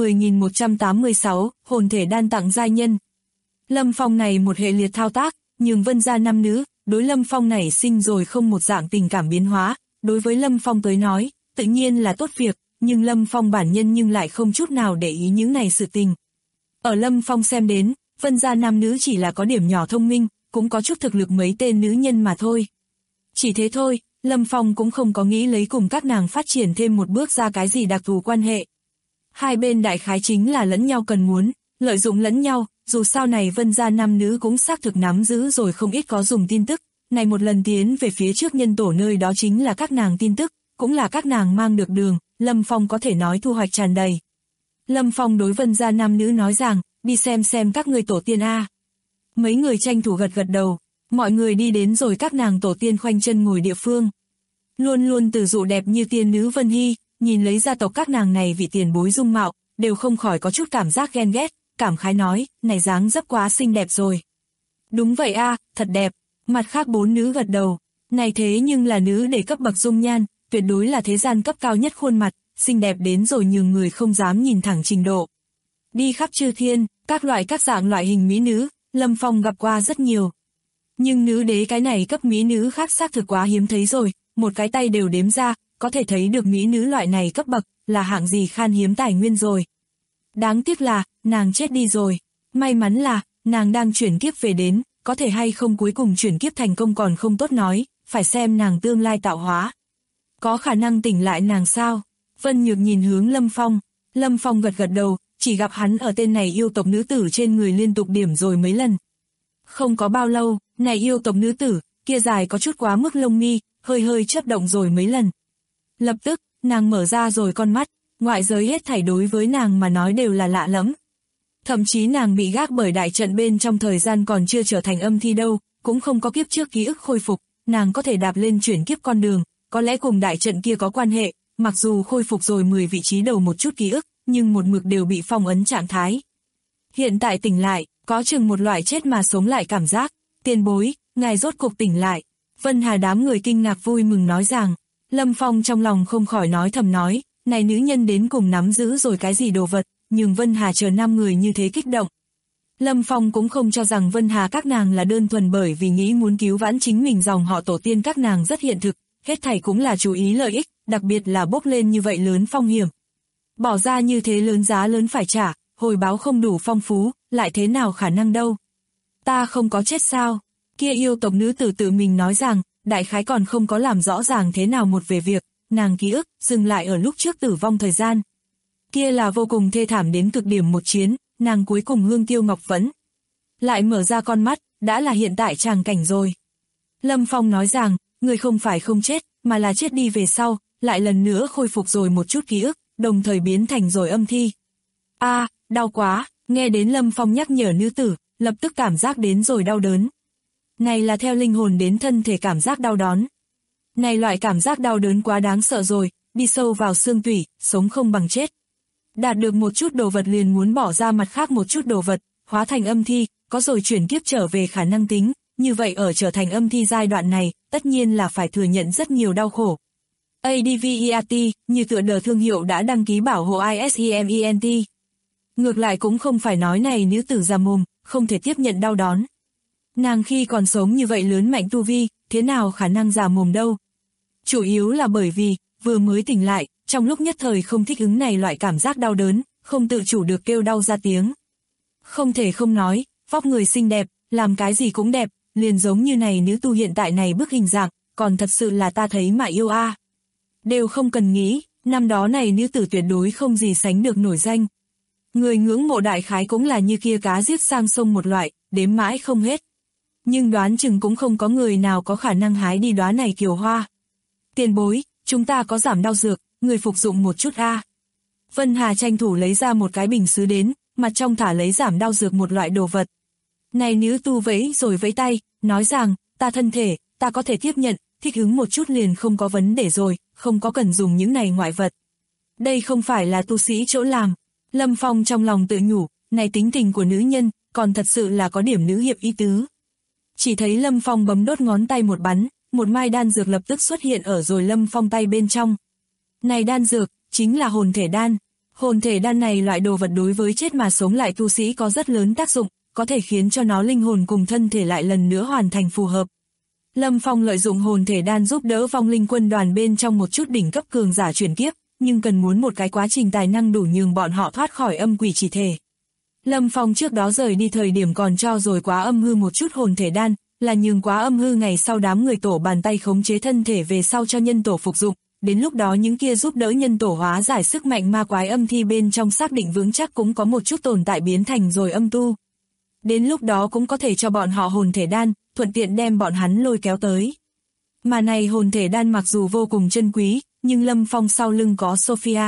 10.186, hồn thể đan tặng giai nhân. Lâm Phong này một hệ liệt thao tác, nhưng Vân gia nam nữ, đối Lâm Phong này sinh rồi không một dạng tình cảm biến hóa, đối với Lâm Phong tới nói, tự nhiên là tốt việc, nhưng Lâm Phong bản nhân nhưng lại không chút nào để ý những này sự tình. Ở Lâm Phong xem đến, Vân gia nam nữ chỉ là có điểm nhỏ thông minh, cũng có chút thực lực mấy tên nữ nhân mà thôi. Chỉ thế thôi, Lâm Phong cũng không có nghĩ lấy cùng các nàng phát triển thêm một bước ra cái gì đặc thù quan hệ. Hai bên đại khái chính là lẫn nhau cần muốn, lợi dụng lẫn nhau, dù sao này Vân gia nam nữ cũng xác thực nắm giữ rồi không ít có dùng tin tức, này một lần tiến về phía trước nhân tổ nơi đó chính là các nàng tin tức, cũng là các nàng mang được đường, Lâm Phong có thể nói thu hoạch tràn đầy. Lâm Phong đối Vân gia nam nữ nói rằng, đi xem các ngươi tổ tiên a. Mấy người tranh thủ gật đầu, mọi người đi đến rồi các nàng tổ tiên khoanh chân ngồi địa phương. Luôn luôn từ dụ đẹp như tiên nữ Vân Hy, nhìn lấy gia tộc các nàng này vị tiền bối dung mạo, đều không khỏi có chút cảm giác ghen ghét, cảm khái nói, này dáng dấp quá xinh đẹp rồi. Đúng vậy a, thật đẹp. Mặt khác bốn nữ gật đầu, này thế nhưng là nữ để cấp bậc dung nhan, tuyệt đối là thế gian cấp cao nhất khuôn mặt, xinh đẹp đến rồi nhường người không dám nhìn thẳng trình độ. Đi khắp chư thiên, các dạng loại hình mỹ nữ, Lâm Phong gặp qua rất nhiều. Nhưng nữ đế cái này cấp mỹ nữ khác xác thực quá hiếm thấy rồi, một cái tay đều đếm ra, có thể thấy được mỹ nữ loại này cấp bậc, là hạng gì khan hiếm tài nguyên rồi. Đáng tiếc là, nàng chết đi rồi. May mắn là, nàng đang chuyển kiếp về đến, có thể hay không cuối cùng chuyển kiếp thành công còn không tốt nói, phải xem nàng tương lai tạo hóa. Có khả năng tỉnh lại nàng sao? Vân Nhược nhìn hướng Lâm Phong gật đầu, chỉ gặp hắn ở tên này yêu tộc nữ tử trên người liên tục điểm rồi mấy lần. Không có bao lâu, này yêu tộc nữ tử, kia dài có chút quá mức lông mi, hơi chớp động rồi mấy lần. Lập tức, nàng mở ra rồi con mắt, ngoại giới hết thảy đối với nàng mà nói đều là lạ lẫm. Thậm chí nàng bị gác bởi đại trận bên trong thời gian còn chưa trở thành âm thi đâu, cũng không có kiếp trước ký ức khôi phục, nàng có thể đạp lên chuyển kiếp con đường, có lẽ cùng đại trận kia có quan hệ, mặc dù khôi phục rồi 10 vị trí đầu một chút ký ức, nhưng một mực đều bị phong ấn trạng thái. Hiện tại tỉnh lại, có chừng một loại chết mà sống lại cảm giác, tiền bối, ngài rốt cục tỉnh lại. Vân Hà đám người kinh ngạc vui mừng nói rằng, Lâm Phong trong lòng không khỏi nói thầm nói, này nữ nhân đến cùng nắm giữ rồi cái gì đồ vật, nhưng Vân Hà chờ 5 người như thế kích động. Lâm Phong cũng không cho rằng Vân Hà các nàng là đơn thuần bởi vì nghĩ muốn cứu vãn chính mình dòng họ tổ tiên các nàng rất hiện thực, hết thảy cũng là chú ý lợi ích, đặc biệt là bốc lên như vậy lớn phong hiểm. Bỏ ra như thế lớn giá lớn phải trả, hồi báo không đủ phong phú, lại thế nào khả năng đâu. Ta không có chết sao? Kia yêu tộc nữ tử tự mình nói rằng, đại khái còn không có làm rõ ràng thế nào một về việc, nàng ký ức dừng lại ở lúc trước tử vong thời gian. Kia là vô cùng thê thảm đến cực điểm một chiến, nàng cuối cùng hương tiêu ngọc vẫn. Lại mở ra con mắt, đã là hiện tại tràng cảnh rồi. Lâm Phong nói rằng, người không phải không chết, mà là chết đi về sau, lại lần nữa khôi phục rồi một chút ký ức, đồng thời biến thành rồi âm thi. Đau quá, nghe đến Lâm Phong nhắc nhở nữ tử, lập tức cảm giác đến rồi đau đớn. Này là theo linh hồn đến thân thể cảm giác đau đớn. Này loại cảm giác đau đớn quá đáng sợ rồi, đi sâu vào xương tủy, sống không bằng chết. Đạt được một chút đồ vật liền muốn bỏ ra mặt khác một chút đồ vật, hóa thành âm thi, có rồi chuyển kiếp trở về khả năng tính, như vậy ở trở thành âm thi giai đoạn này, tất nhiên là phải thừa nhận rất nhiều đau khổ. ADVEAT, như tựa đờ thương hiệu đã đăng ký bảo hộ ISEMENT. Ngược lại cũng không phải nói này nữ tử già mồm, không thể tiếp nhận đau đớn. Nàng khi còn sống như vậy lớn mạnh tu vi, thế nào khả năng già mồm đâu. Chủ yếu là bởi vì, vừa mới tỉnh lại, trong lúc nhất thời không thích ứng này loại cảm giác đau đớn, không tự chủ được kêu đau ra tiếng. Không thể không nói, vóc người xinh đẹp, làm cái gì cũng đẹp, liền giống như này nữ tu hiện tại này bức hình dạng, còn thật sự là ta thấy mà yêu a. Đều không cần nghĩ, năm đó này nữ tử tuyệt đối không gì sánh được nổi danh. Người ngưỡng mộ đại khái cũng là như kia cá giết sang sông một loại, đếm mãi không hết. Nhưng đoán chừng cũng không có người nào có khả năng hái đi đóa này kiều hoa. Tiền bối, chúng ta có giảm đau dược, người phục dụng một chút a. Vân Hà tranh thủ lấy ra một cái bình sứ đến, mặt trong thả lấy giảm đau dược một loại đồ vật. Này nữ tu vẫy rồi vẫy tay, nói rằng, ta thân thể, ta có thể tiếp nhận, thích ứng một chút liền không có vấn đề rồi, không có cần dùng những này ngoại vật. Đây không phải là tu sĩ chỗ làm. Lâm Phong trong lòng tự nhủ, này tính tình của nữ nhân, còn thật sự là có điểm nữ hiệp ý tứ. Chỉ thấy Lâm Phong bấm đốt ngón tay một bắn, một mai đan dược lập tức xuất hiện ở rồi Lâm Phong tay bên trong. Này đan dược, chính là hồn thể đan. Hồn thể đan này loại đồ vật đối với chết mà sống lại tu sĩ có rất lớn tác dụng, có thể khiến cho nó linh hồn cùng thân thể lại lần nữa hoàn thành phù hợp. Lâm Phong lợi dụng hồn thể đan giúp đỡ vong linh quân đoàn bên trong một chút đỉnh cấp cường giả chuyển kiếp, nhưng cần muốn một cái quá trình tài năng đủ nhường bọn họ thoát khỏi âm quỷ chỉ thể. Lâm Phong trước đó rời đi thời điểm còn cho rồi quá âm hư một chút hồn thể đan, là nhường quá âm hư ngày sau đám người tổ bàn tay khống chế thân thể về sau cho nhân tổ phục dụng, đến lúc đó những kia giúp đỡ nhân tổ hóa giải sức mạnh ma quái âm thi bên trong xác định vững chắc cũng có một chút tồn tại biến thành rồi âm tu. Đến lúc đó cũng có thể cho bọn họ hồn thể đan, thuận tiện đem bọn hắn lôi kéo tới. Mà này hồn thể đan mặc dù vô cùng chân quý, nhưng Lâm Phong sau lưng có Sophia.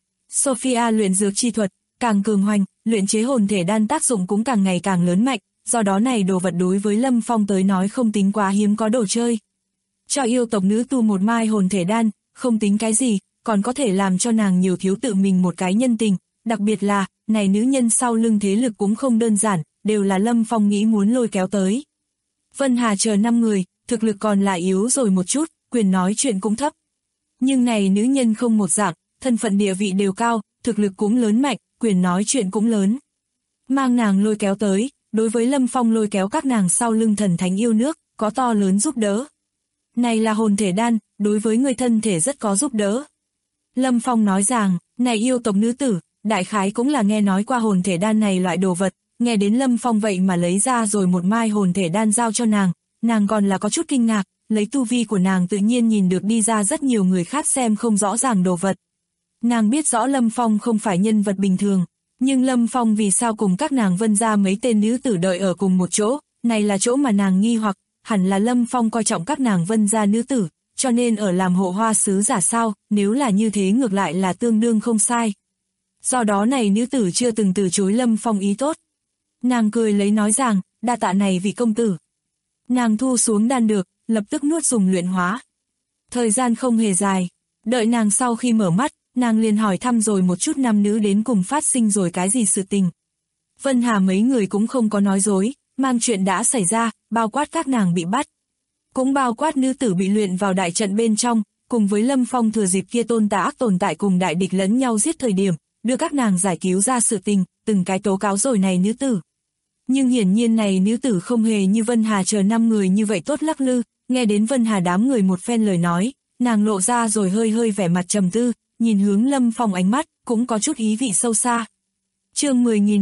Sophia luyện dược chi thuật, càng cường hoành, luyện chế hồn thể đan tác dụng cũng càng ngày càng lớn mạnh, do đó này đồ vật đối với Lâm Phong tới nói không tính quá hiếm có đồ chơi. Cho yêu tộc nữ tu một mai hồn thể đan, không tính cái gì, còn có thể làm cho nàng nhiều thiếu tự mình một cái nhân tình, đặc biệt là, này nữ nhân sau lưng thế lực cũng không đơn giản, đều là Lâm Phong nghĩ muốn lôi kéo tới. Vân Hà chờ 5 người, thực lực còn lại yếu rồi một chút, quyền nói chuyện cũng thấp. Nhưng này nữ nhân không một dạng, thân phận địa vị đều cao, thực lực cũng lớn mạnh, quyền nói chuyện cũng lớn. Mang nàng lôi kéo tới, đối với Lâm Phong lôi kéo các nàng sau lưng thần thánh yêu nước, có to lớn giúp đỡ. Này là hồn thể đan, đối với người thân thể rất có giúp đỡ. Lâm Phong nói rằng, này yêu tộc nữ tử, đại khái cũng là nghe nói qua hồn thể đan này loại đồ vật, nghe đến Lâm Phong vậy mà lấy ra rồi một mai hồn thể đan giao cho nàng còn là có chút kinh ngạc, lấy tu vi của nàng tự nhiên nhìn được đi ra rất nhiều người khác xem không rõ ràng đồ vật. Nàng biết rõ Lâm Phong không phải nhân vật bình thường, nhưng Lâm Phong vì sao cùng các nàng Vân gia mấy tên nữ tử đợi ở cùng một chỗ, này là chỗ mà nàng nghi hoặc, hẳn là Lâm Phong coi trọng các nàng Vân gia nữ tử, cho nên ở làm hộ hoa sứ giả sao, nếu là như thế ngược lại là tương đương không sai. Do đó này nữ tử chưa từng từ chối Lâm Phong ý tốt. Nàng cười lấy nói rằng, đa tạ này vị công tử. Nàng thu xuống đan được, lập tức nuốt dùng luyện hóa. Thời gian không hề dài, đợi nàng sau khi mở mắt, nàng liền hỏi thăm rồi một chút nam nữ đến cùng phát sinh rồi cái gì sự tình. Vân Hà mấy người cũng không có nói dối, mang chuyện đã xảy ra, bao quát các nàng bị bắt. Cũng bao quát nữ tử bị luyện vào đại trận bên trong, cùng với Lâm Phong thừa dịp kia tồn tại cùng đại địch lẫn nhau giết thời điểm, đưa các nàng giải cứu ra sự tình, từng cái tố cáo rồi này nữ tử. Nhưng hiển nhiên này nữ tử không hề như Vân Hà chờ 5 người như vậy tốt lắc lư, nghe đến Vân Hà đám người một phen lời nói, nàng lộ ra rồi hơi vẻ mặt trầm tư, nhìn hướng Lâm Phong ánh mắt, cũng có chút ý vị sâu xa. Chương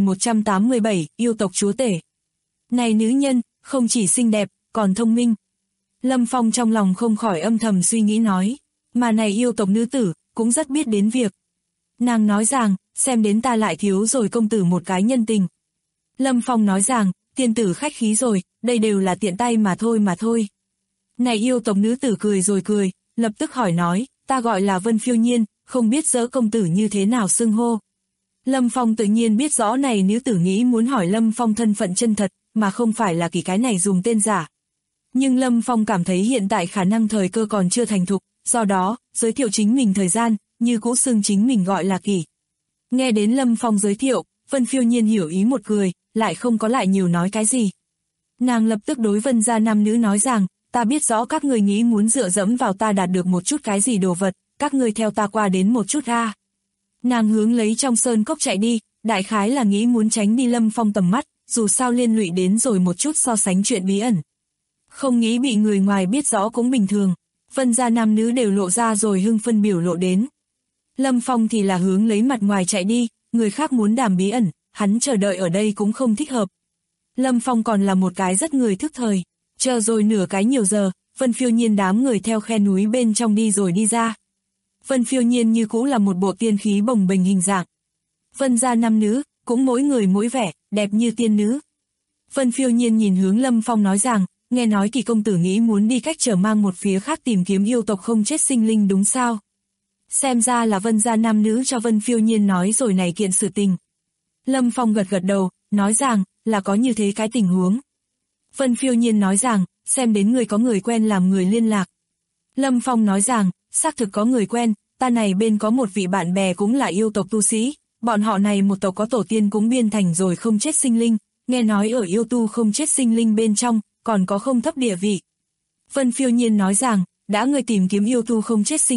10.187, yêu tộc chúa tể. Này nữ nhân, không chỉ xinh đẹp, còn thông minh. Lâm Phong trong lòng không khỏi âm thầm suy nghĩ nói, mà này yêu tộc nữ tử, cũng rất biết đến việc. Nàng nói rằng, xem đến ta lại thiếu rồi công tử một cái nhân tình. Lâm Phong nói rằng, tiên tử khách khí rồi, đây đều là tiện tay mà thôi. Này yêu tộc nữ tử cười rồi cười, lập tức hỏi nói, ta gọi là Vân Phiêu Nhiên, không biết dỡ công tử như thế nào xưng hô. Lâm Phong tự nhiên biết rõ này nữ tử nghĩ muốn hỏi Lâm Phong thân phận chân thật, mà không phải là kỳ cái này dùng tên giả. Nhưng Lâm Phong cảm thấy hiện tại khả năng thời cơ còn chưa thành thục, do đó, giới thiệu chính mình thời gian, như cũ xưng chính mình gọi là Kỳ. Nghe đến Lâm Phong giới thiệu, Vân Phiêu Nhiên hiểu ý một cười, lại không có lại nhiều nói cái gì. Nàng lập tức đối Vân gia nam nữ nói rằng, ta biết rõ các người nghĩ muốn dựa dẫm vào ta đạt được một chút cái gì đồ vật, các người theo ta qua đến một chút a. Nàng hướng lấy trong sơn cốc chạy đi, đại khái là nghĩ muốn tránh đi Lâm Phong tầm mắt, dù sao liên lụy đến rồi một chút so sánh chuyện bí ẩn. Không nghĩ bị người ngoài biết rõ cũng bình thường, Vân gia nam nữ đều lộ ra rồi hưng phân biểu lộ đến. Lâm Phong thì là hướng lấy mặt ngoài chạy đi, người khác muốn đảm bí ẩn, hắn chờ đợi ở đây cũng không thích hợp. Lâm Phong còn là một cái rất người thức thời, chờ rồi nửa cái nhiều giờ, Vân Phiêu Nhiên đám người theo khe núi bên trong đi rồi đi ra. Vân Phiêu Nhiên như cũ là một bộ tiên khí bồng bềnh hình dạng. Vân gia nam nữ, cũng mỗi người mỗi vẻ, đẹp như tiên nữ. Vân Phiêu Nhiên nhìn hướng Lâm Phong nói rằng, nghe nói Kỳ công tử nghĩ muốn đi cách trở mang một phía khác tìm kiếm yêu tộc không chết sinh linh đúng sao? Xem ra là Vân gia nam nữ cho Vân Phiêu Nhiên nói rồi này kiện sự tình. Lâm Phong gật đầu, nói rằng, là có như thế cái tình huống. Vân Phiêu Nhiên nói rằng, xem đến người có người quen làm người liên lạc. Lâm Phong nói rằng, xác thực có người quen, ta này bên có một vị bạn bè cũng là yêu tộc tu sĩ, bọn họ này một tộc có tổ tiên cũng biên thành rồi không chết sinh linh, nghe nói ở yêu tu không chết sinh linh bên trong, còn có không thấp địa vị. Vân Phiêu Nhiên nói rằng, đã người tìm kiếm yêu tu không chết sinh linh,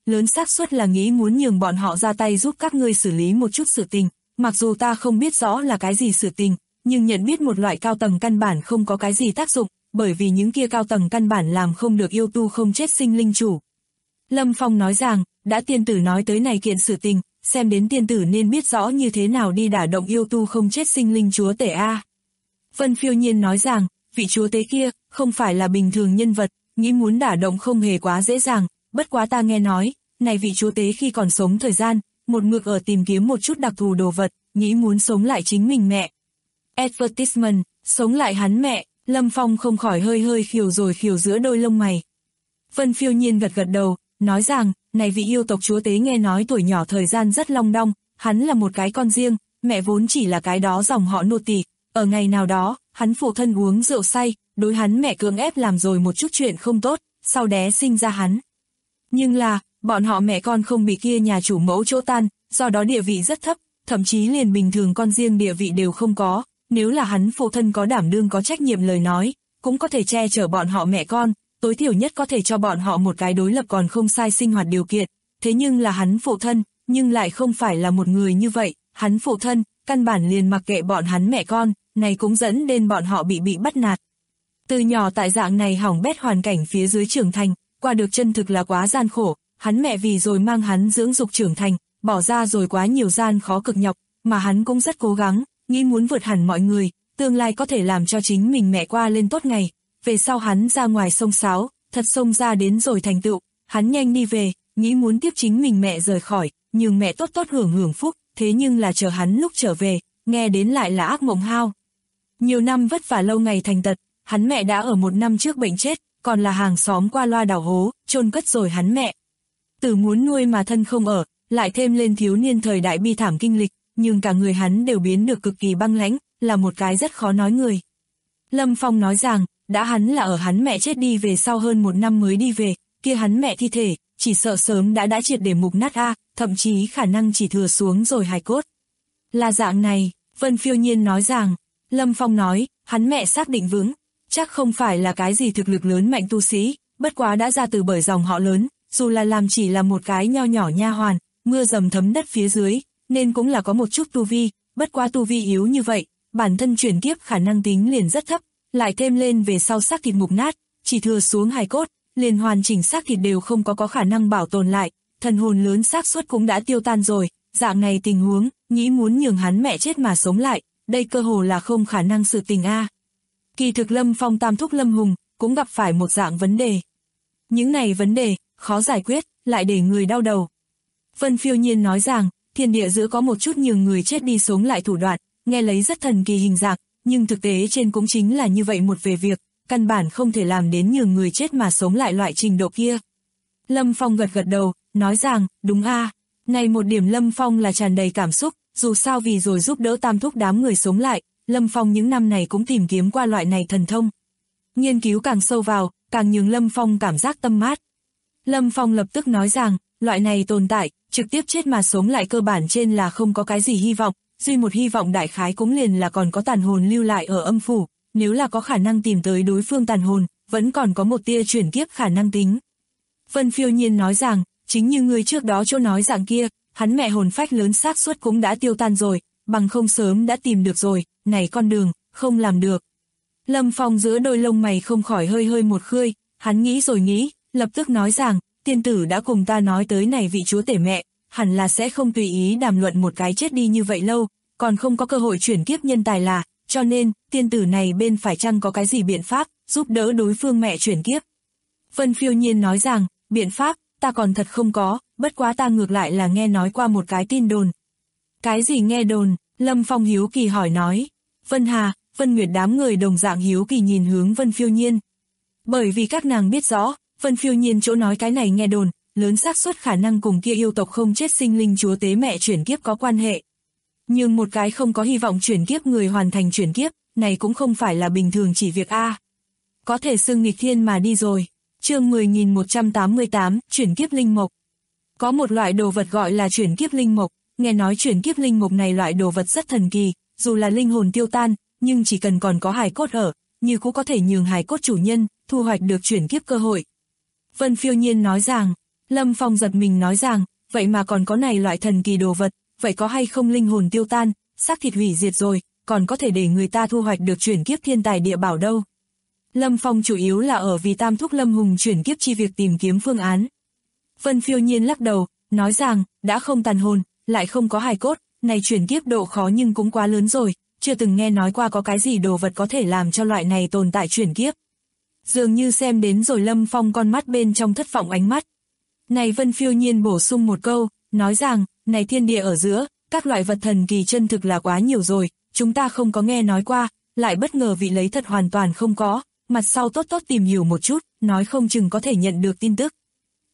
lớn xác suất là nghĩ muốn nhường bọn họ ra tay giúp các ngươi xử lý một chút sự tình, mặc dù ta không biết rõ là cái gì sự tình, nhưng nhận biết một loại cao tầng căn bản không có cái gì tác dụng, bởi vì những kia cao tầng căn bản làm không được yêu tu không chết sinh linh chủ. Lâm Phong nói rằng, đã tiên tử nói tới này kiện sự tình, xem đến tiên tử nên biết rõ như thế nào đi đả động yêu tu không chết sinh linh chúa tể a. Vân Phiêu Nhiên nói rằng, vị chúa tế kia, không phải là bình thường nhân vật, nghĩ muốn đả động không hề quá dễ dàng, bất quá ta nghe nói, này vị chúa tế khi còn sống thời gian, một mực ở tìm kiếm một chút đặc thù đồ vật, nghĩ muốn sống lại chính mình mẹ. Advertisement, sống lại hắn mẹ, Lâm Phong không khỏi hơi khiều rồi khiều giữa đôi lông mày. Vân Phiêu Nhiên gật gật đầu, nói rằng, này vị yêu tộc chúa tế nghe nói tuổi nhỏ thời gian rất long đong, hắn là một cái con riêng, mẹ vốn chỉ là cái đó dòng họ nô tỳ. Ở ngày nào đó, hắn phụ thân uống rượu say, đối hắn mẹ cưỡng ép làm rồi một chút chuyện không tốt, sau đẻ sinh ra hắn. Nhưng là, bọn họ mẹ con không bị kia nhà chủ mẫu chỗ tan, do đó địa vị rất thấp, thậm chí liền bình thường con riêng địa vị đều không có, nếu là hắn phụ thân có đảm đương có trách nhiệm lời nói, cũng có thể che chở bọn họ mẹ con, tối thiểu nhất có thể cho bọn họ một cái đối lập còn không sai sinh hoạt điều kiện, thế nhưng là hắn phụ thân, nhưng lại không phải là một người như vậy, hắn phụ thân, căn bản liền mặc kệ bọn hắn mẹ con, này cũng dẫn đến bọn họ bị bắt nạt. Từ nhỏ tại dạng này hỏng bét hoàn cảnh phía dưới trưởng thành, qua được chân thực là quá gian khổ, hắn mẹ vì rồi mang hắn dưỡng dục trưởng thành, bỏ ra rồi quá nhiều gian khó cực nhọc, mà hắn cũng rất cố gắng, nghĩ muốn vượt hẳn mọi người, tương lai có thể làm cho chính mình mẹ qua lên tốt ngày. Về sau hắn ra ngoài sông sáo, thật sông ra đến rồi thành tựu, hắn nhanh đi về, nghĩ muốn tiếp chính mình mẹ rời khỏi, nhường mẹ tốt tốt hưởng phúc, thế nhưng là chờ hắn lúc trở về, nghe đến lại là ác mộng hao. Nhiều năm vất vả lâu ngày thành tật, hắn mẹ đã ở 1 năm trước bệnh chết, còn là hàng xóm qua loa đào hố, chôn cất rồi hắn mẹ. Tử muốn nuôi mà thân không ở, lại thêm lên thiếu niên thời đại bi thảm kinh lịch, nhưng cả người hắn đều biến được cực kỳ băng lãnh, là một cái rất khó nói người. Lâm Phong nói rằng, đã hắn là ở hắn mẹ chết đi về sau hơn 1 năm mới đi về, kia hắn mẹ thi thể, chỉ sợ sớm đã triệt để mục nát thậm chí khả năng chỉ thừa xuống rồi hài cốt. Là dạng này, Vân Phiêu Nhiên nói rằng, Lâm Phong nói, hắn mẹ xác định vững, chắc không phải là cái gì thực lực lớn mạnh tu sĩ, bất quá đã ra từ bởi dòng họ lớn, dù là làm chỉ là một cái nho nhỏ nha hoàn, mưa dầm thấm đất phía dưới, nên cũng là có một chút tu vi, bất quá tu vi yếu như vậy, bản thân chuyển kiếp khả năng tính liền rất thấp, lại thêm lên về sau xác thịt mục nát, chỉ thừa xuống hài cốt, liền hoàn chỉnh xác thịt đều không có khả năng bảo tồn lại, thần hồn lớn xác suất cũng đã tiêu tan rồi, dạng này tình huống, nghĩ muốn nhường hắn mẹ chết mà sống lại, đây cơ hồ là không khả năng sự tình Kỳ thực Lâm Phong tam thúc Lâm Hùng, cũng gặp phải một dạng vấn đề. Những này vấn đề, khó giải quyết, lại để người đau đầu. Vân Phiêu Nhiên nói rằng, thiên địa giữa có một chút nhường người chết đi sống lại thủ đoạn, nghe lấy rất thần kỳ hình dạng, nhưng thực tế trên cũng chính là như vậy một về việc, căn bản không thể làm đến nhường người chết mà sống lại loại trình độ kia. Lâm Phong gật gật đầu, nói rằng, đúng này một điểm Lâm Phong là tràn đầy cảm xúc, dù sao vì rồi giúp đỡ tam thúc đám người sống lại, Lâm Phong những năm này cũng tìm kiếm qua loại này thần thông. Nghiên cứu càng sâu vào, càng nhường Lâm Phong cảm giác tâm mát. Lâm Phong lập tức nói rằng, loại này tồn tại, trực tiếp chết mà sống lại cơ bản trên là không có cái gì hy vọng, duy một hy vọng đại khái cũng liền là còn có tàn hồn lưu lại ở âm phủ, nếu là có khả năng tìm tới đối phương tàn hồn, vẫn còn có một tia chuyển kiếp khả năng tính. Vân Phiêu Nhiên nói rằng, chính như người trước đó chỗ nói dạng kia, hắn mẹ hồn phách lớn xác suất cũng đã tiêu tan rồi, bằng không sớm đã tìm được rồi, này con đường, không làm được. Lâm Phong giữa đôi lông mày không khỏi hơi một khơi, hắn nghĩ rồi nghĩ, lập tức nói rằng, tiên tử đã cùng ta nói tới này vị chúa tể mẹ, hẳn là sẽ không tùy ý đàm luận một cái chết đi như vậy lâu, còn không có cơ hội chuyển kiếp nhân tài là, cho nên, tiên tử này bên phải chăng có cái gì biện pháp, giúp đỡ đối phương mẹ chuyển kiếp. Vân Phiêu Nhiên nói rằng, biện pháp, ta còn thật không có, bất quá ta ngược lại là nghe nói qua một cái tin đồn. Cái gì nghe đồn? Lâm Phong hiếu kỳ hỏi nói. Vân Hà, Vân Nguyệt đám người đồng dạng hiếu kỳ nhìn hướng Vân Phiêu Nhiên. Bởi vì các nàng biết rõ, Vân Phiêu Nhiên chỗ nói cái này nghe đồn, lớn xác suất khả năng cùng kia yêu tộc không chết sinh linh chúa tế mẹ chuyển kiếp có quan hệ. Nhưng một cái không có hy vọng chuyển kiếp người hoàn thành chuyển kiếp, này cũng không phải là bình thường chỉ việc có thể xưng nghịch thiên mà đi rồi. Chương 10.188, chuyển kiếp linh mộc. Có một loại đồ vật gọi là chuyển kiếp linh mộc, nghe nói chuyển kiếp linh mộc này loại đồ vật rất thần kỳ, dù là linh hồn tiêu tan, nhưng chỉ cần còn có hài cốt ở, như cũng có thể nhường hài cốt chủ nhân, thu hoạch được chuyển kiếp cơ hội. Vân Phiêu Nhiên nói rằng, Lâm Phong giật mình nói rằng, vậy mà còn có này loại thần kỳ đồ vật, vậy có hay không linh hồn tiêu tan, xác thịt hủy diệt rồi, còn có thể để người ta thu hoạch được chuyển kiếp thiên tài địa bảo đâu. Lâm Phong chủ yếu là ở vì tam thúc Lâm Hùng chuyển kiếp chi việc tìm kiếm phương án. Vân Phiêu Nhiên lắc đầu, nói rằng, đã không tàn hồn, lại không có hài cốt, này chuyển kiếp độ khó nhưng cũng quá lớn rồi, chưa từng nghe nói qua có cái gì đồ vật có thể làm cho loại này tồn tại chuyển kiếp. Dường như xem đến rồi Lâm Phong con mắt bên trong thất vọng ánh mắt. Này Vân Phiêu Nhiên bổ sung một câu, nói rằng, này thiên địa ở giữa, các loại vật thần kỳ chân thực là quá nhiều rồi, chúng ta không có nghe nói qua, lại bất ngờ vị lấy thật hoàn toàn không có, mặt sau tốt tốt tìm hiểu một chút, nói không chừng có thể nhận được tin tức.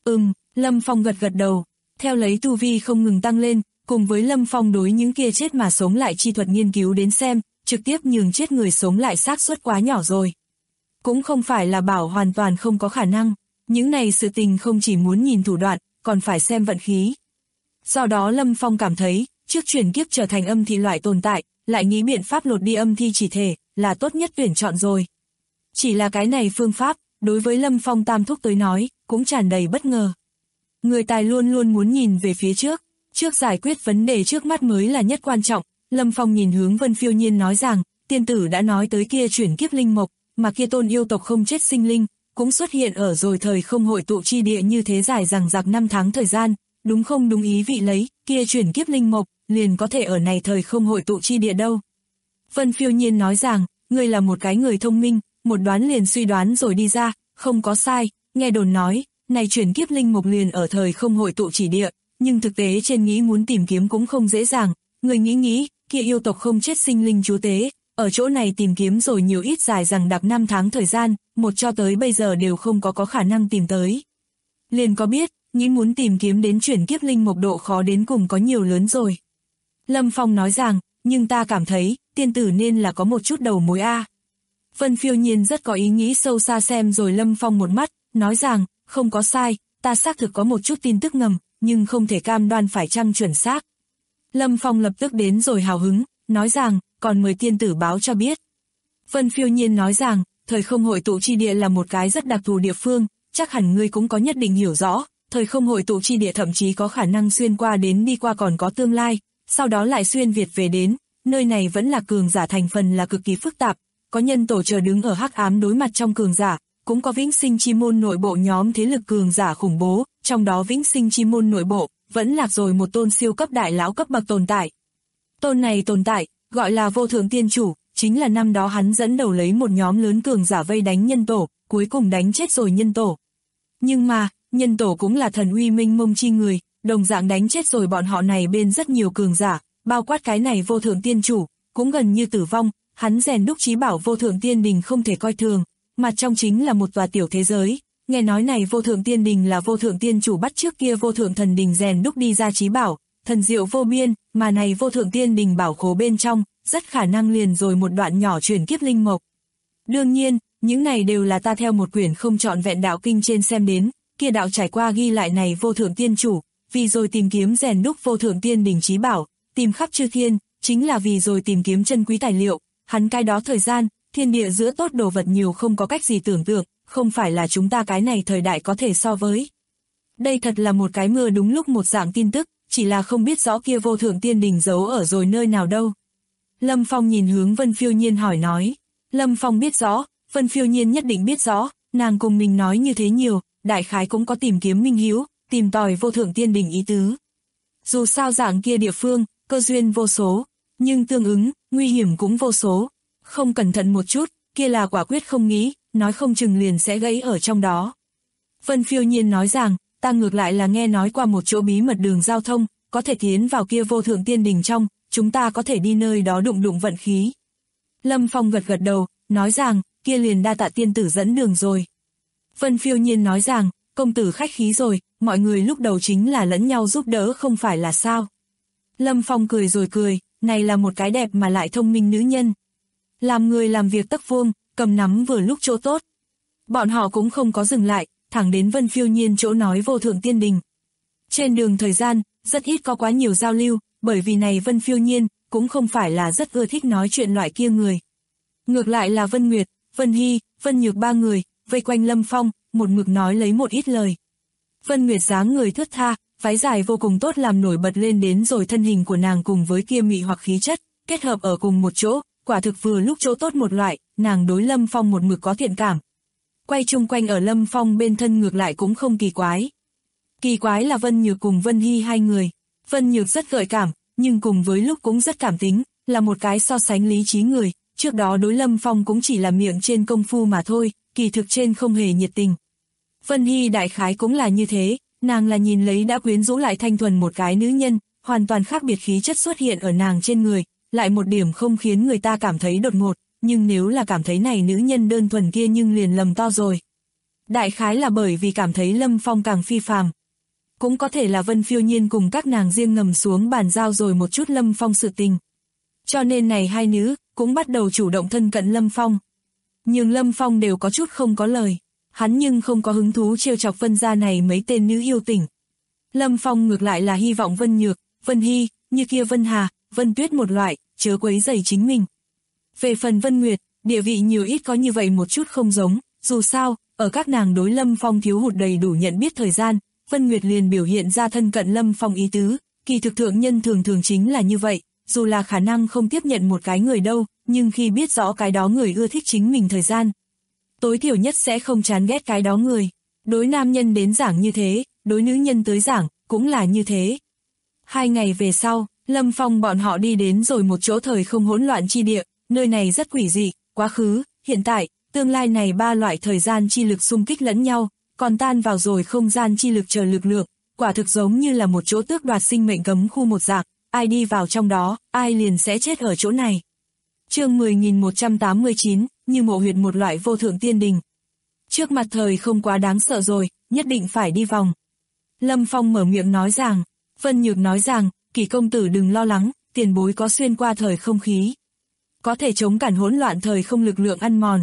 Lâm Phong gật gật đầu, theo lấy tu vi không ngừng tăng lên, cùng với Lâm Phong đối những kia chết mà sống lại chi thuật nghiên cứu đến xem, trực tiếp nhường chết người sống lại xác suất quá nhỏ rồi. Cũng không phải là bảo hoàn toàn không có khả năng, những này sự tình không chỉ muốn nhìn thủ đoạn, còn phải xem vận khí. Do đó Lâm Phong cảm thấy, trước chuyển kiếp trở thành âm thi loại tồn tại, lại nghĩ biện pháp lột đi âm thi chỉ thể, là tốt nhất tuyển chọn rồi. Chỉ là cái này phương pháp, đối với Lâm Phong tam thúc tới nói, cũng tràn đầy bất ngờ. Người tài luôn luôn muốn nhìn về phía trước giải quyết vấn đề trước mắt mới là nhất quan trọng. Lâm Phong nhìn hướng Vân Phiêu Nhiên nói rằng, tiên tử đã nói tới kia chuyển kiếp linh mộc, mà kia tôn yêu tộc không chết sinh linh, cũng xuất hiện ở rồi thời không hội tụ chi địa như thế dài rằng giặc 5 tháng thời gian, đúng không đúng ý vị lấy, kia chuyển kiếp linh mộc, liền có thể ở này thời không hội tụ chi địa đâu. Vân Phiêu Nhiên nói rằng, ngươi là một cái người thông minh, một đoán liền suy đoán rồi đi ra, không có sai, nghe đồn nói, này chuyển kiếp linh mộc liền ở thời không hội tụ chỉ địa, nhưng thực tế trên nghĩ muốn tìm kiếm cũng không dễ dàng, người nghĩ, kia yêu tộc không chết sinh linh chúa tế, ở chỗ này tìm kiếm rồi nhiều ít dài rằng đặc 5 tháng thời gian, một cho tới bây giờ đều không có khả năng tìm tới. Liền có biết, nghĩ muốn tìm kiếm đến chuyển kiếp linh mộc độ khó đến cùng có nhiều lớn rồi. Lâm Phong nói rằng, nhưng ta cảm thấy, tiên tử nên là có một chút đầu mối a. Vân Phiêu Nhiên rất có ý nghĩ sâu xa xem rồi Lâm Phong một mắt, nói rằng, không có sai, ta xác thực có một chút tin tức ngầm, nhưng không thể cam đoan phải chăng chuẩn xác. Lâm Phong lập tức đến rồi hào hứng, nói rằng, còn mời tiên tử báo cho biết. Vân Phiêu Nhiên nói rằng, thời không hội tụ chi địa là một cái rất đặc thù địa phương, chắc hẳn ngươi cũng có nhất định hiểu rõ, thời không hội tụ chi địa thậm chí có khả năng xuyên qua đến đi qua còn có tương lai, sau đó lại xuyên Việt về đến, nơi này vẫn là cường giả thành phần là cực kỳ phức tạp, có nhân tổ chờ đứng ở hắc ám đối mặt trong cường giả, cũng có vĩnh sinh chi môn nội bộ nhóm thế lực cường giả khủng bố, trong đó vĩnh sinh chi môn nội bộ, vẫn lạc rồi một tôn siêu cấp đại lão cấp bậc tồn tại. Tôn này tồn tại, gọi là vô thượng tiên chủ, chính là năm đó hắn dẫn đầu lấy một nhóm lớn cường giả vây đánh nhân tổ, cuối cùng đánh chết rồi nhân tổ. Nhưng mà, nhân tổ cũng là thần uy minh mông chi người, đồng dạng đánh chết rồi bọn họ này bên rất nhiều cường giả, bao quát cái này vô thượng tiên chủ, cũng gần như tử vong, hắn rèn đúc chí bảo vô thượng tiên đình không thể coi thường, mặt trong chính là một tòa tiểu thế giới. Nghe nói này vô thượng tiên đình là vô thượng tiên chủ bắt trước kia vô thượng thần đình rèn đúc đi ra chí bảo, thần diệu vô biên, mà này vô thượng tiên đình bảo khố bên trong, rất khả năng liền rồi một đoạn nhỏ chuyển kiếp linh mộc. Đương nhiên, những này đều là ta theo một quyển không trọn vẹn đạo kinh trên xem đến, kia đạo trải qua ghi lại này vô thượng tiên chủ, vì rồi tìm kiếm rèn đúc vô thượng tiên đình chí bảo, tìm khắp chư thiên, chính là vì rồi tìm kiếm chân quý tài liệu, hắn cái đó thời gian, thiên địa giữa tốt đồ vật nhiều không có cách gì tưởng tượng, không phải là chúng ta cái này thời đại có thể so với. Đây thật là một cái mưa đúng lúc một dạng tin tức, chỉ là không biết rõ kia vô thượng tiên đình giấu ở rồi nơi nào đâu. Lâm Phong nhìn hướng Vân Phiêu Nhiên hỏi nói. Lâm Phong biết rõ, Vân Phiêu Nhiên nhất định biết rõ, nàng cùng mình nói như thế nhiều, đại khái cũng có tìm kiếm minh hữu, tìm tòi vô thượng tiên đình ý tứ. Dù sao dạng kia địa phương, cơ duyên vô số, nhưng tương ứng, nguy hiểm cũng vô số. Không cẩn thận một chút, kia là quả quyết không nghĩ, nói không chừng liền sẽ gãy ở trong đó. Vân Phiêu Nhiên nói rằng, ta ngược lại là nghe nói qua một chỗ bí mật đường giao thông, có thể tiến vào kia vô thượng tiên đình trong, chúng ta có thể đi nơi đó đụng đụng vận khí. Lâm Phong gật gật đầu, nói rằng, kia liền đa tạ tiên tử dẫn đường rồi. Vân Phiêu Nhiên nói rằng, công tử khách khí rồi, mọi người lúc đầu chính là lẫn nhau giúp đỡ không phải là sao. Lâm Phong cười rồi cười, này là một cái đẹp mà lại thông minh nữ nhân. Làm người làm việc tấc vuông, cầm nắm vừa lúc chỗ tốt. Bọn họ cũng không có dừng lại, thẳng đến Vân Phiêu Nhiên chỗ nói vô thượng tiên đình. Trên đường thời gian, rất ít có quá nhiều giao lưu, bởi vì này Vân Phiêu Nhiên cũng không phải là rất ưa thích nói chuyện loại kia người. Ngược lại là Vân Nguyệt, Vân Hy, Vân Nhược ba người, vây quanh Lâm Phong, một mực nói lấy một ít lời. Vân Nguyệt dáng người thướt tha, váy dài vô cùng tốt làm nổi bật lên đến rồi thân hình của nàng cùng với kia mị hoặc khí chất, kết hợp ở cùng một chỗ, quả thực vừa lúc chỗ tốt một loại, nàng đối Lâm Phong một mực có thiện cảm. Quay chung quanh ở Lâm Phong bên thân ngược lại cũng không kỳ quái. Kỳ quái là Vân Nhược cùng Vân Hy hai người. Vân Nhược rất gợi cảm, nhưng cùng với lúc cũng rất cảm tính, là một cái so sánh lý trí người, trước đó đối Lâm Phong cũng chỉ là miệng trên công phu mà thôi, kỳ thực trên không hề nhiệt tình. Vân Hy đại khái cũng là như thế, nàng là nhìn lấy đã quyến rũ lại thanh thuần một cái nữ nhân, hoàn toàn khác biệt khí chất xuất hiện ở nàng trên người, lại một điểm không khiến người ta cảm thấy đột ngột, nhưng nếu là cảm thấy này nữ nhân đơn thuần kia nhưng liền lầm to rồi. Đại khái là bởi vì cảm thấy Lâm Phong càng phi phàm. Cũng có thể là Vân Phiêu Nhiên cùng các nàng riêng ngầm xuống bàn giao rồi một chút Lâm Phong sự tình. Cho nên này hai nữ cũng bắt đầu chủ động thân cận Lâm Phong. Nhưng Lâm Phong đều có chút không có lời. Hắn nhưng không có hứng thú trêu chọc Vân gia này mấy tên nữ yêu tỉnh. Lâm Phong ngược lại là hy vọng Vân Nhược, Vân Hy, như kia Vân Hà, Vân Tuyết một loại, chớ quấy rầy chính mình. Về phần Vân Nguyệt, địa vị nhiều ít có như vậy một chút không giống, dù sao, ở các nàng đối Lâm Phong thiếu hụt đầy đủ nhận biết thời gian, Vân Nguyệt liền biểu hiện ra thân cận Lâm Phong ý tứ, kỳ thực thượng nhân thường thường chính là như vậy, dù là khả năng không tiếp nhận một cái người đâu, nhưng khi biết rõ cái đó người ưa thích chính mình thời gian, tối thiểu nhất sẽ không chán ghét cái đó người. Đối nam nhân đến giảng như thế, đối nữ nhân tới giảng, cũng là như thế. 2 ngày về sau, Lâm Phong bọn họ đi đến rồi một chỗ thời không hỗn loạn chi địa, nơi này rất quỷ dị, quá khứ, hiện tại, tương lai này 3 loại thời gian chi lực xung kích lẫn nhau, còn tan vào rồi không gian chi lực chờ lực lượng, quả thực giống như là một chỗ tước đoạt sinh mệnh cấm khu một dạng, ai đi vào trong đó, ai liền sẽ chết ở chỗ này. Chương 10.189, như mộ huyệt một loại vô thượng tiên đình. Trước mặt thời không quá đáng sợ rồi, nhất định phải đi vòng. Lâm Phong mở miệng nói rằng, Vân Nhược nói rằng, Kỳ công tử đừng lo lắng, tiền bối có xuyên qua thời không khí. Có thể chống cản hỗn loạn thời không lực lượng ăn mòn.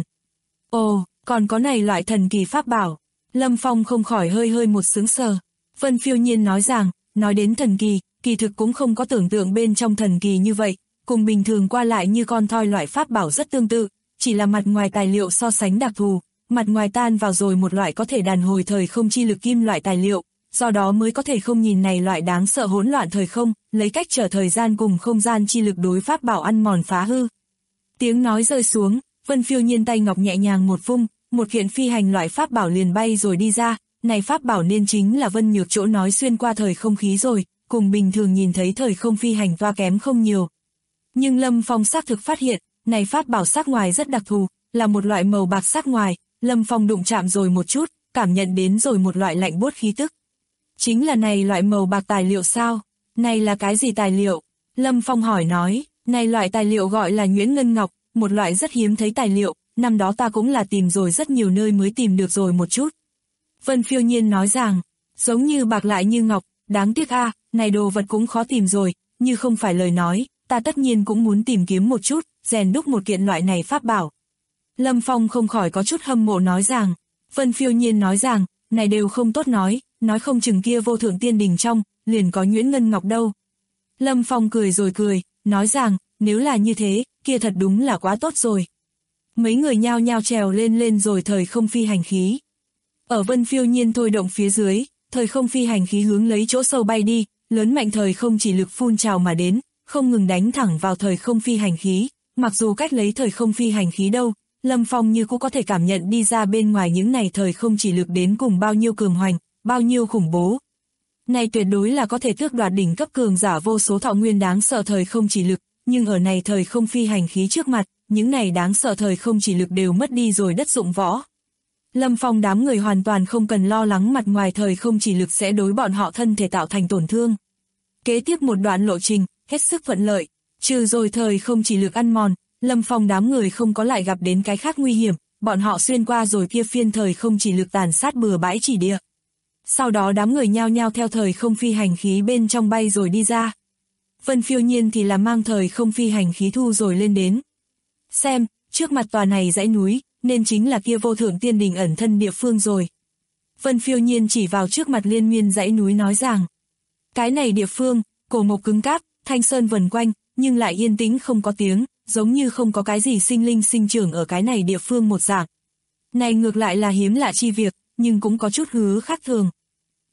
Ồ, còn có này loại thần kỳ pháp bảo. Lâm Phong không khỏi hơi một sướng sờ. Vân Phiêu Nhiên nói rằng, nói đến thần kỳ, kỳ thực cũng không có tưởng tượng bên trong thần kỳ như vậy, cùng bình thường qua lại như con thoi loại pháp bảo rất tương tự, chỉ là mặt ngoài tài liệu so sánh đặc thù, mặt ngoài tan vào rồi một loại có thể đàn hồi thời không chi lực kim loại tài liệu, do đó mới có thể không nhìn này loại đáng sợ hỗn loạn thời không, lấy cách trở thời gian cùng không gian chi lực đối pháp bảo ăn mòn phá hư. Tiếng nói rơi xuống, Vân Phiêu Nhiên tay ngọc nhẹ nhàng một vung, một kiện phi hành loại pháp bảo liền bay rồi đi ra, này pháp bảo nên chính là Vân Nhược chỗ nói xuyên qua thời không khí rồi, cùng bình thường nhìn thấy thời không phi hành toa kém không nhiều. Nhưng Lâm Phong xác thực phát hiện, này pháp bảo sắc ngoài rất đặc thù, là một loại màu bạc sắc ngoài, Lâm Phong đụng chạm rồi một chút, cảm nhận đến rồi một loại lạnh buốt khí tức. Chính là này loại màu bạc tài liệu sao? Này là cái gì tài liệu? Lâm Phong hỏi nói, này loại tài liệu gọi là nhuyễn ngân ngọc, một loại rất hiếm thấy tài liệu, năm đó ta cũng là tìm rồi rất nhiều nơi mới tìm được rồi một chút. Vân Phiêu Nhiên nói rằng, giống như bạc lại như ngọc, đáng tiếc a, này đồ vật cũng khó tìm rồi, như không phải lời nói, ta tất nhiên cũng muốn tìm kiếm một chút, rèn đúc một kiện loại này pháp bảo. Lâm Phong không khỏi có chút hâm mộ nói rằng, Vân Phiêu Nhiên nói rằng, này đều không tốt nói không chừng kia vô thượng tiên đình trong, liền có nhuyễn ngân ngọc đâu. Lâm Phong cười rồi cười, nói rằng, nếu là như thế, kia thật đúng là quá tốt rồi. Mấy người nhao nhao trèo lên rồi thời không phi hành khí. Ở Vân Phiêu Nhiên thôi động phía dưới, thời không phi hành khí hướng lấy chỗ sâu bay đi, lớn mạnh thời không chỉ lực phun trào mà đến, không ngừng đánh thẳng vào thời không phi hành khí, mặc dù cách lấy thời không phi hành khí đâu, Lâm Phong như cũng có thể cảm nhận đi ra bên ngoài những này thời không chỉ lực đến cùng bao nhiêu cường hoành, bao nhiêu khủng bố. Này tuyệt đối là có thể tước đoạt đỉnh cấp cường giả vô số thọ nguyên đáng sợ thời không chỉ lực, nhưng ở này thời không phi hành khí trước mặt, những này đáng sợ thời không chỉ lực đều mất đi rồi đất dụng võ. Lâm Phong đám người hoàn toàn không cần lo lắng mặt ngoài thời không chỉ lực sẽ đối bọn họ thân thể tạo thành tổn thương. Kế tiếp một đoạn lộ trình, hết sức thuận lợi, trừ rồi thời không chỉ lực ăn mòn, Lâm Phong đám người không có lại gặp đến cái khác nguy hiểm, bọn họ xuyên qua rồi kia phiên thời không chỉ lực tàn sát bừa bãi chỉ địa. Sau đó đám người nhao nhao theo thời không phi hành khí bên trong bay rồi đi ra. Vân Phiêu Nhiên thì là mang thời không phi hành khí thu rồi lên đến. Xem, trước mặt tòa này dãy núi, nên chính là kia vô thượng tiên đình ẩn thân địa phương rồi. Vân Phiêu Nhiên chỉ vào trước mặt liên miên dãy núi nói rằng, cái này địa phương, cổ mộc cứng cáp, thanh sơn vần quanh, nhưng lại yên tĩnh không có tiếng, giống như không có cái gì sinh linh sinh trưởng ở cái này địa phương một dạng. Này ngược lại là hiếm lạ chi việc, nhưng cũng có chút hứ khác thường.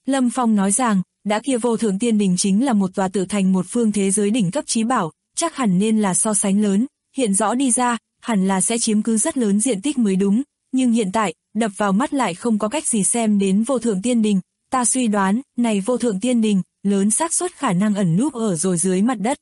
Lâm Phong nói rằng, đã kia vô thượng tiên đình chính là một tòa tự thành một phương thế giới đỉnh cấp chí bảo, chắc hẳn nên là so sánh lớn, hiện rõ đi ra, hẳn là sẽ chiếm cứ rất lớn diện tích mới đúng, nhưng hiện tại, đập vào mắt lại không có cách gì xem đến vô thượng tiên đình, ta suy đoán, này vô thượng tiên đình, lớn xác suất khả năng ẩn núp ở rồi dưới mặt đất.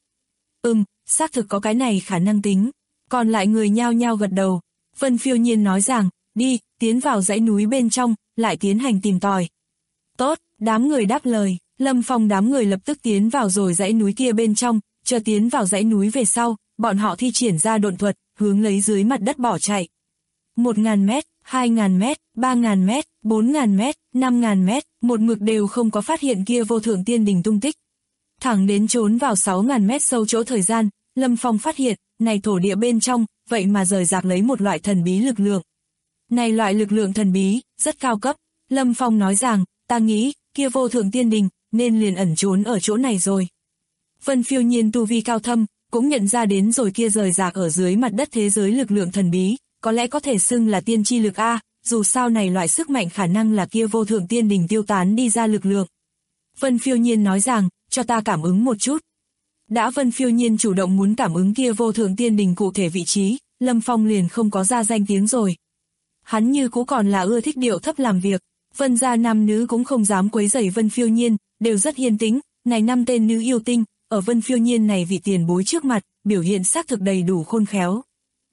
Xác thực có cái này khả năng tính, còn lại người nhao nhao gật đầu. Vân Phiêu Nhiên nói rằng, đi, tiến vào dãy núi bên trong, lại tiến hành tìm tòi. Tốt, đám người đáp lời, Lâm Phong đám người lập tức tiến vào rồi dãy núi kia bên trong, chờ tiến vào dãy núi về sau, bọn họ thi triển ra độn thuật, hướng lấy dưới mặt đất bỏ chạy. 1.000 mét, 2.000 mét, 3.000 mét, 4.000 mét, 5.000 mét, một mực đều không có phát hiện kia vô thượng tiên đình tung tích. Thẳng đến trốn vào 6.000 mét sâu chỗ thời gian, Lâm Phong phát hiện, này thổ địa bên trong, vậy mà rời rạc lấy một loại thần bí lực lượng. Này loại lực lượng thần bí, rất cao cấp, Lâm Phong nói rằng, ta nghĩ, kia vô thượng tiên đình, nên liền ẩn trốn ở chỗ này rồi. Vân Phiêu Nhiên tu vi cao thâm, cũng nhận ra đến rồi kia rời rạc ở dưới mặt đất thế giới lực lượng thần bí, có lẽ có thể xưng là tiên chi lực A, dù sao này loại sức mạnh khả năng là kia vô thượng tiên đình tiêu tán đi ra lực lượng. Vân Phiêu Nhiên nói rằng, cho ta cảm ứng một chút. Đã Vân Phiêu Nhiên chủ động muốn cảm ứng kia vô thượng tiên đình cụ thể vị trí, Lâm Phong liền không có ra danh tiếng rồi. Hắn như cũ còn là ưa thích điệu thấp làm việc, Vân gia nam nữ cũng không dám quấy rầy Vân Phiêu Nhiên, đều rất hiền tính, này 5 tên nữ yêu tinh, ở Vân Phiêu Nhiên này vị tiền bối trước mặt, biểu hiện xác thực đầy đủ khôn khéo.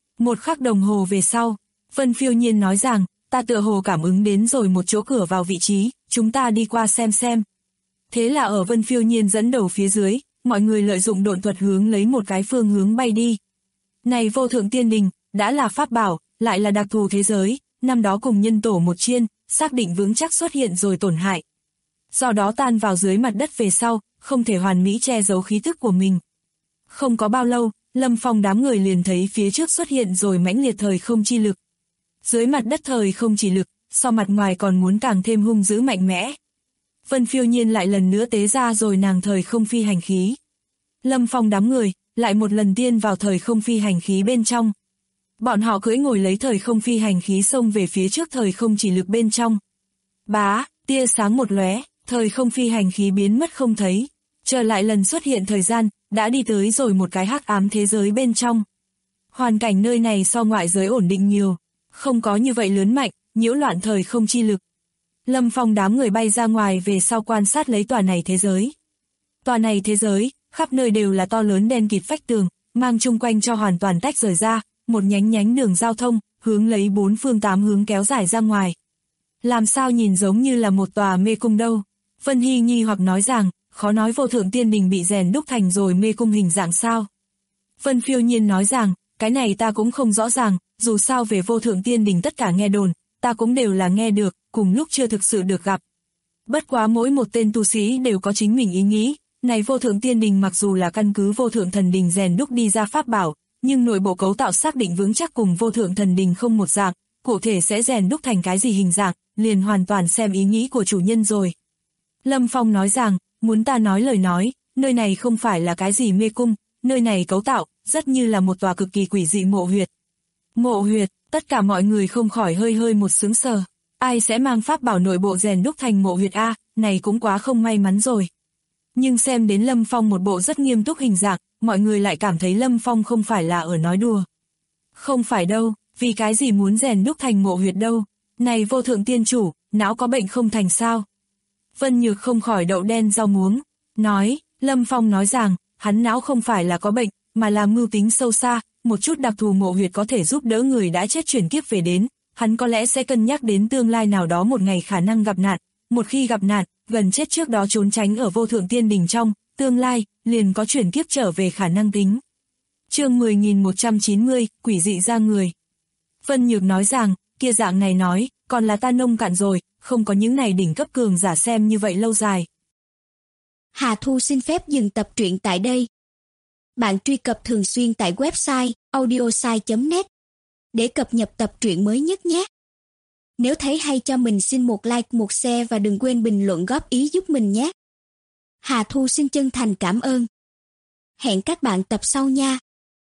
1 khắc đồng hồ về sau, Vân Phiêu Nhiên nói rằng, ta tựa hồ cảm ứng đến rồi một chỗ cửa vào vị trí, chúng ta đi qua xem xem. Thế là ở Vân Phiêu Nhiên dẫn đầu phía dưới, mọi người lợi dụng độn thuật hướng lấy một cái phương hướng bay đi. Này vô thượng tiên đình, đã là pháp bảo, lại là đặc thù thế giới, năm đó cùng nhân tổ một chiên, xác định vững chắc xuất hiện rồi tổn hại. Do đó tan vào dưới mặt đất về sau, không thể hoàn mỹ che giấu khí tức của mình. Không có bao lâu, Lâm Phong đám người liền thấy phía trước xuất hiện rồi mãnh liệt thời không chi lực. Dưới mặt đất thời không chỉ lực, so mặt ngoài còn muốn càng thêm hung dữ mạnh mẽ. Vân Phiêu Nhiên lại lần nữa tế ra rồi nàng thời không phi hành khí. Lâm Phong đám người, lại một lần tiên vào thời không phi hành khí bên trong. Bọn họ cưỡi ngồi lấy thời không phi hành khí xông về phía trước thời không chỉ lực bên trong. Bá, tia sáng một lóe, thời không phi hành khí biến mất không thấy. Trở lại lần xuất hiện thời gian, đã đi tới rồi một cái hắc ám thế giới bên trong. Hoàn cảnh nơi này so ngoại giới ổn định nhiều, không có như vậy lớn mạnh, nhiễu loạn thời không chi lực. Lâm Phong đám người bay ra ngoài về sau quan sát lấy tòa này thế giới. Tòa này thế giới, khắp nơi đều là to lớn đen kịt vách tường, mang chung quanh cho hoàn toàn tách rời ra, một nhánh đường giao thông, hướng lấy 4 phương 8 hướng kéo dài ra ngoài. Làm sao nhìn giống như là một tòa mê cung đâu? Vân Hy nghi hoặc nói rằng, khó nói vô thượng tiên đình bị rèn đúc thành rồi mê cung hình dạng sao? Vân Phiêu Nhiên nói rằng, cái này ta cũng không rõ ràng, dù sao về vô thượng tiên đình tất cả nghe đồn, ta cũng đều là nghe được, cùng lúc chưa thực sự được gặp. Bất quá mỗi một tên tu sĩ đều có chính mình ý nghĩ, này vô thượng tiên đình mặc dù là căn cứ vô thượng thần đình rèn đúc đi ra pháp bảo, nhưng nội bộ cấu tạo xác định vững chắc cùng vô thượng thần đình không một dạng, cụ thể sẽ rèn đúc thành cái gì hình dạng, liền hoàn toàn xem ý nghĩ của chủ nhân rồi. Lâm Phong nói rằng, muốn ta nói lời nói, nơi này không phải là cái gì mê cung, nơi này cấu tạo, rất như là một tòa cực kỳ quỷ dị mộ huyệt. Mộ huyệt, tất cả mọi người không khỏi hơi một sướng sờ. Ai sẽ mang pháp bảo nội bộ rèn đúc thành mộ huyệt A, này cũng quá không may mắn rồi. Nhưng xem đến Lâm Phong một bộ rất nghiêm túc hình dạng, mọi người lại cảm thấy Lâm Phong không phải là ở nói đùa. Không phải đâu, vì cái gì muốn rèn đúc thành mộ huyệt đâu. Này vô thượng tiên chủ, não có bệnh không thành sao? Vân Nhược không khỏi đậu đen rau muống, nói, Lâm Phong nói rằng, hắn não không phải là có bệnh, mà là mưu tính sâu xa, một chút đặc thù mộ huyệt có thể giúp đỡ người đã chết chuyển kiếp về đến, hắn có lẽ sẽ cân nhắc đến tương lai nào đó một ngày khả năng gặp nạn, một khi gặp nạn, gần chết trước đó trốn tránh ở vô thượng tiên đình trong, tương lai, liền có chuyển kiếp trở về khả năng tính. Chương 10.190, quỷ dị ra người. Vân Nhược nói rằng, kia dạng này nói, còn là ta nông cạn rồi, không có những này đỉnh cấp cường giả xem như vậy lâu dài. Hà Thu xin phép dừng tập truyện tại đây. Bạn truy cập thường xuyên tại website audiosai.net để cập nhật tập truyện mới nhất nhé. Nếu thấy hay cho mình xin một like, một share và đừng quên bình luận góp ý giúp mình nhé. Hà Thu xin chân thành cảm ơn. Hẹn các bạn tập sau nha.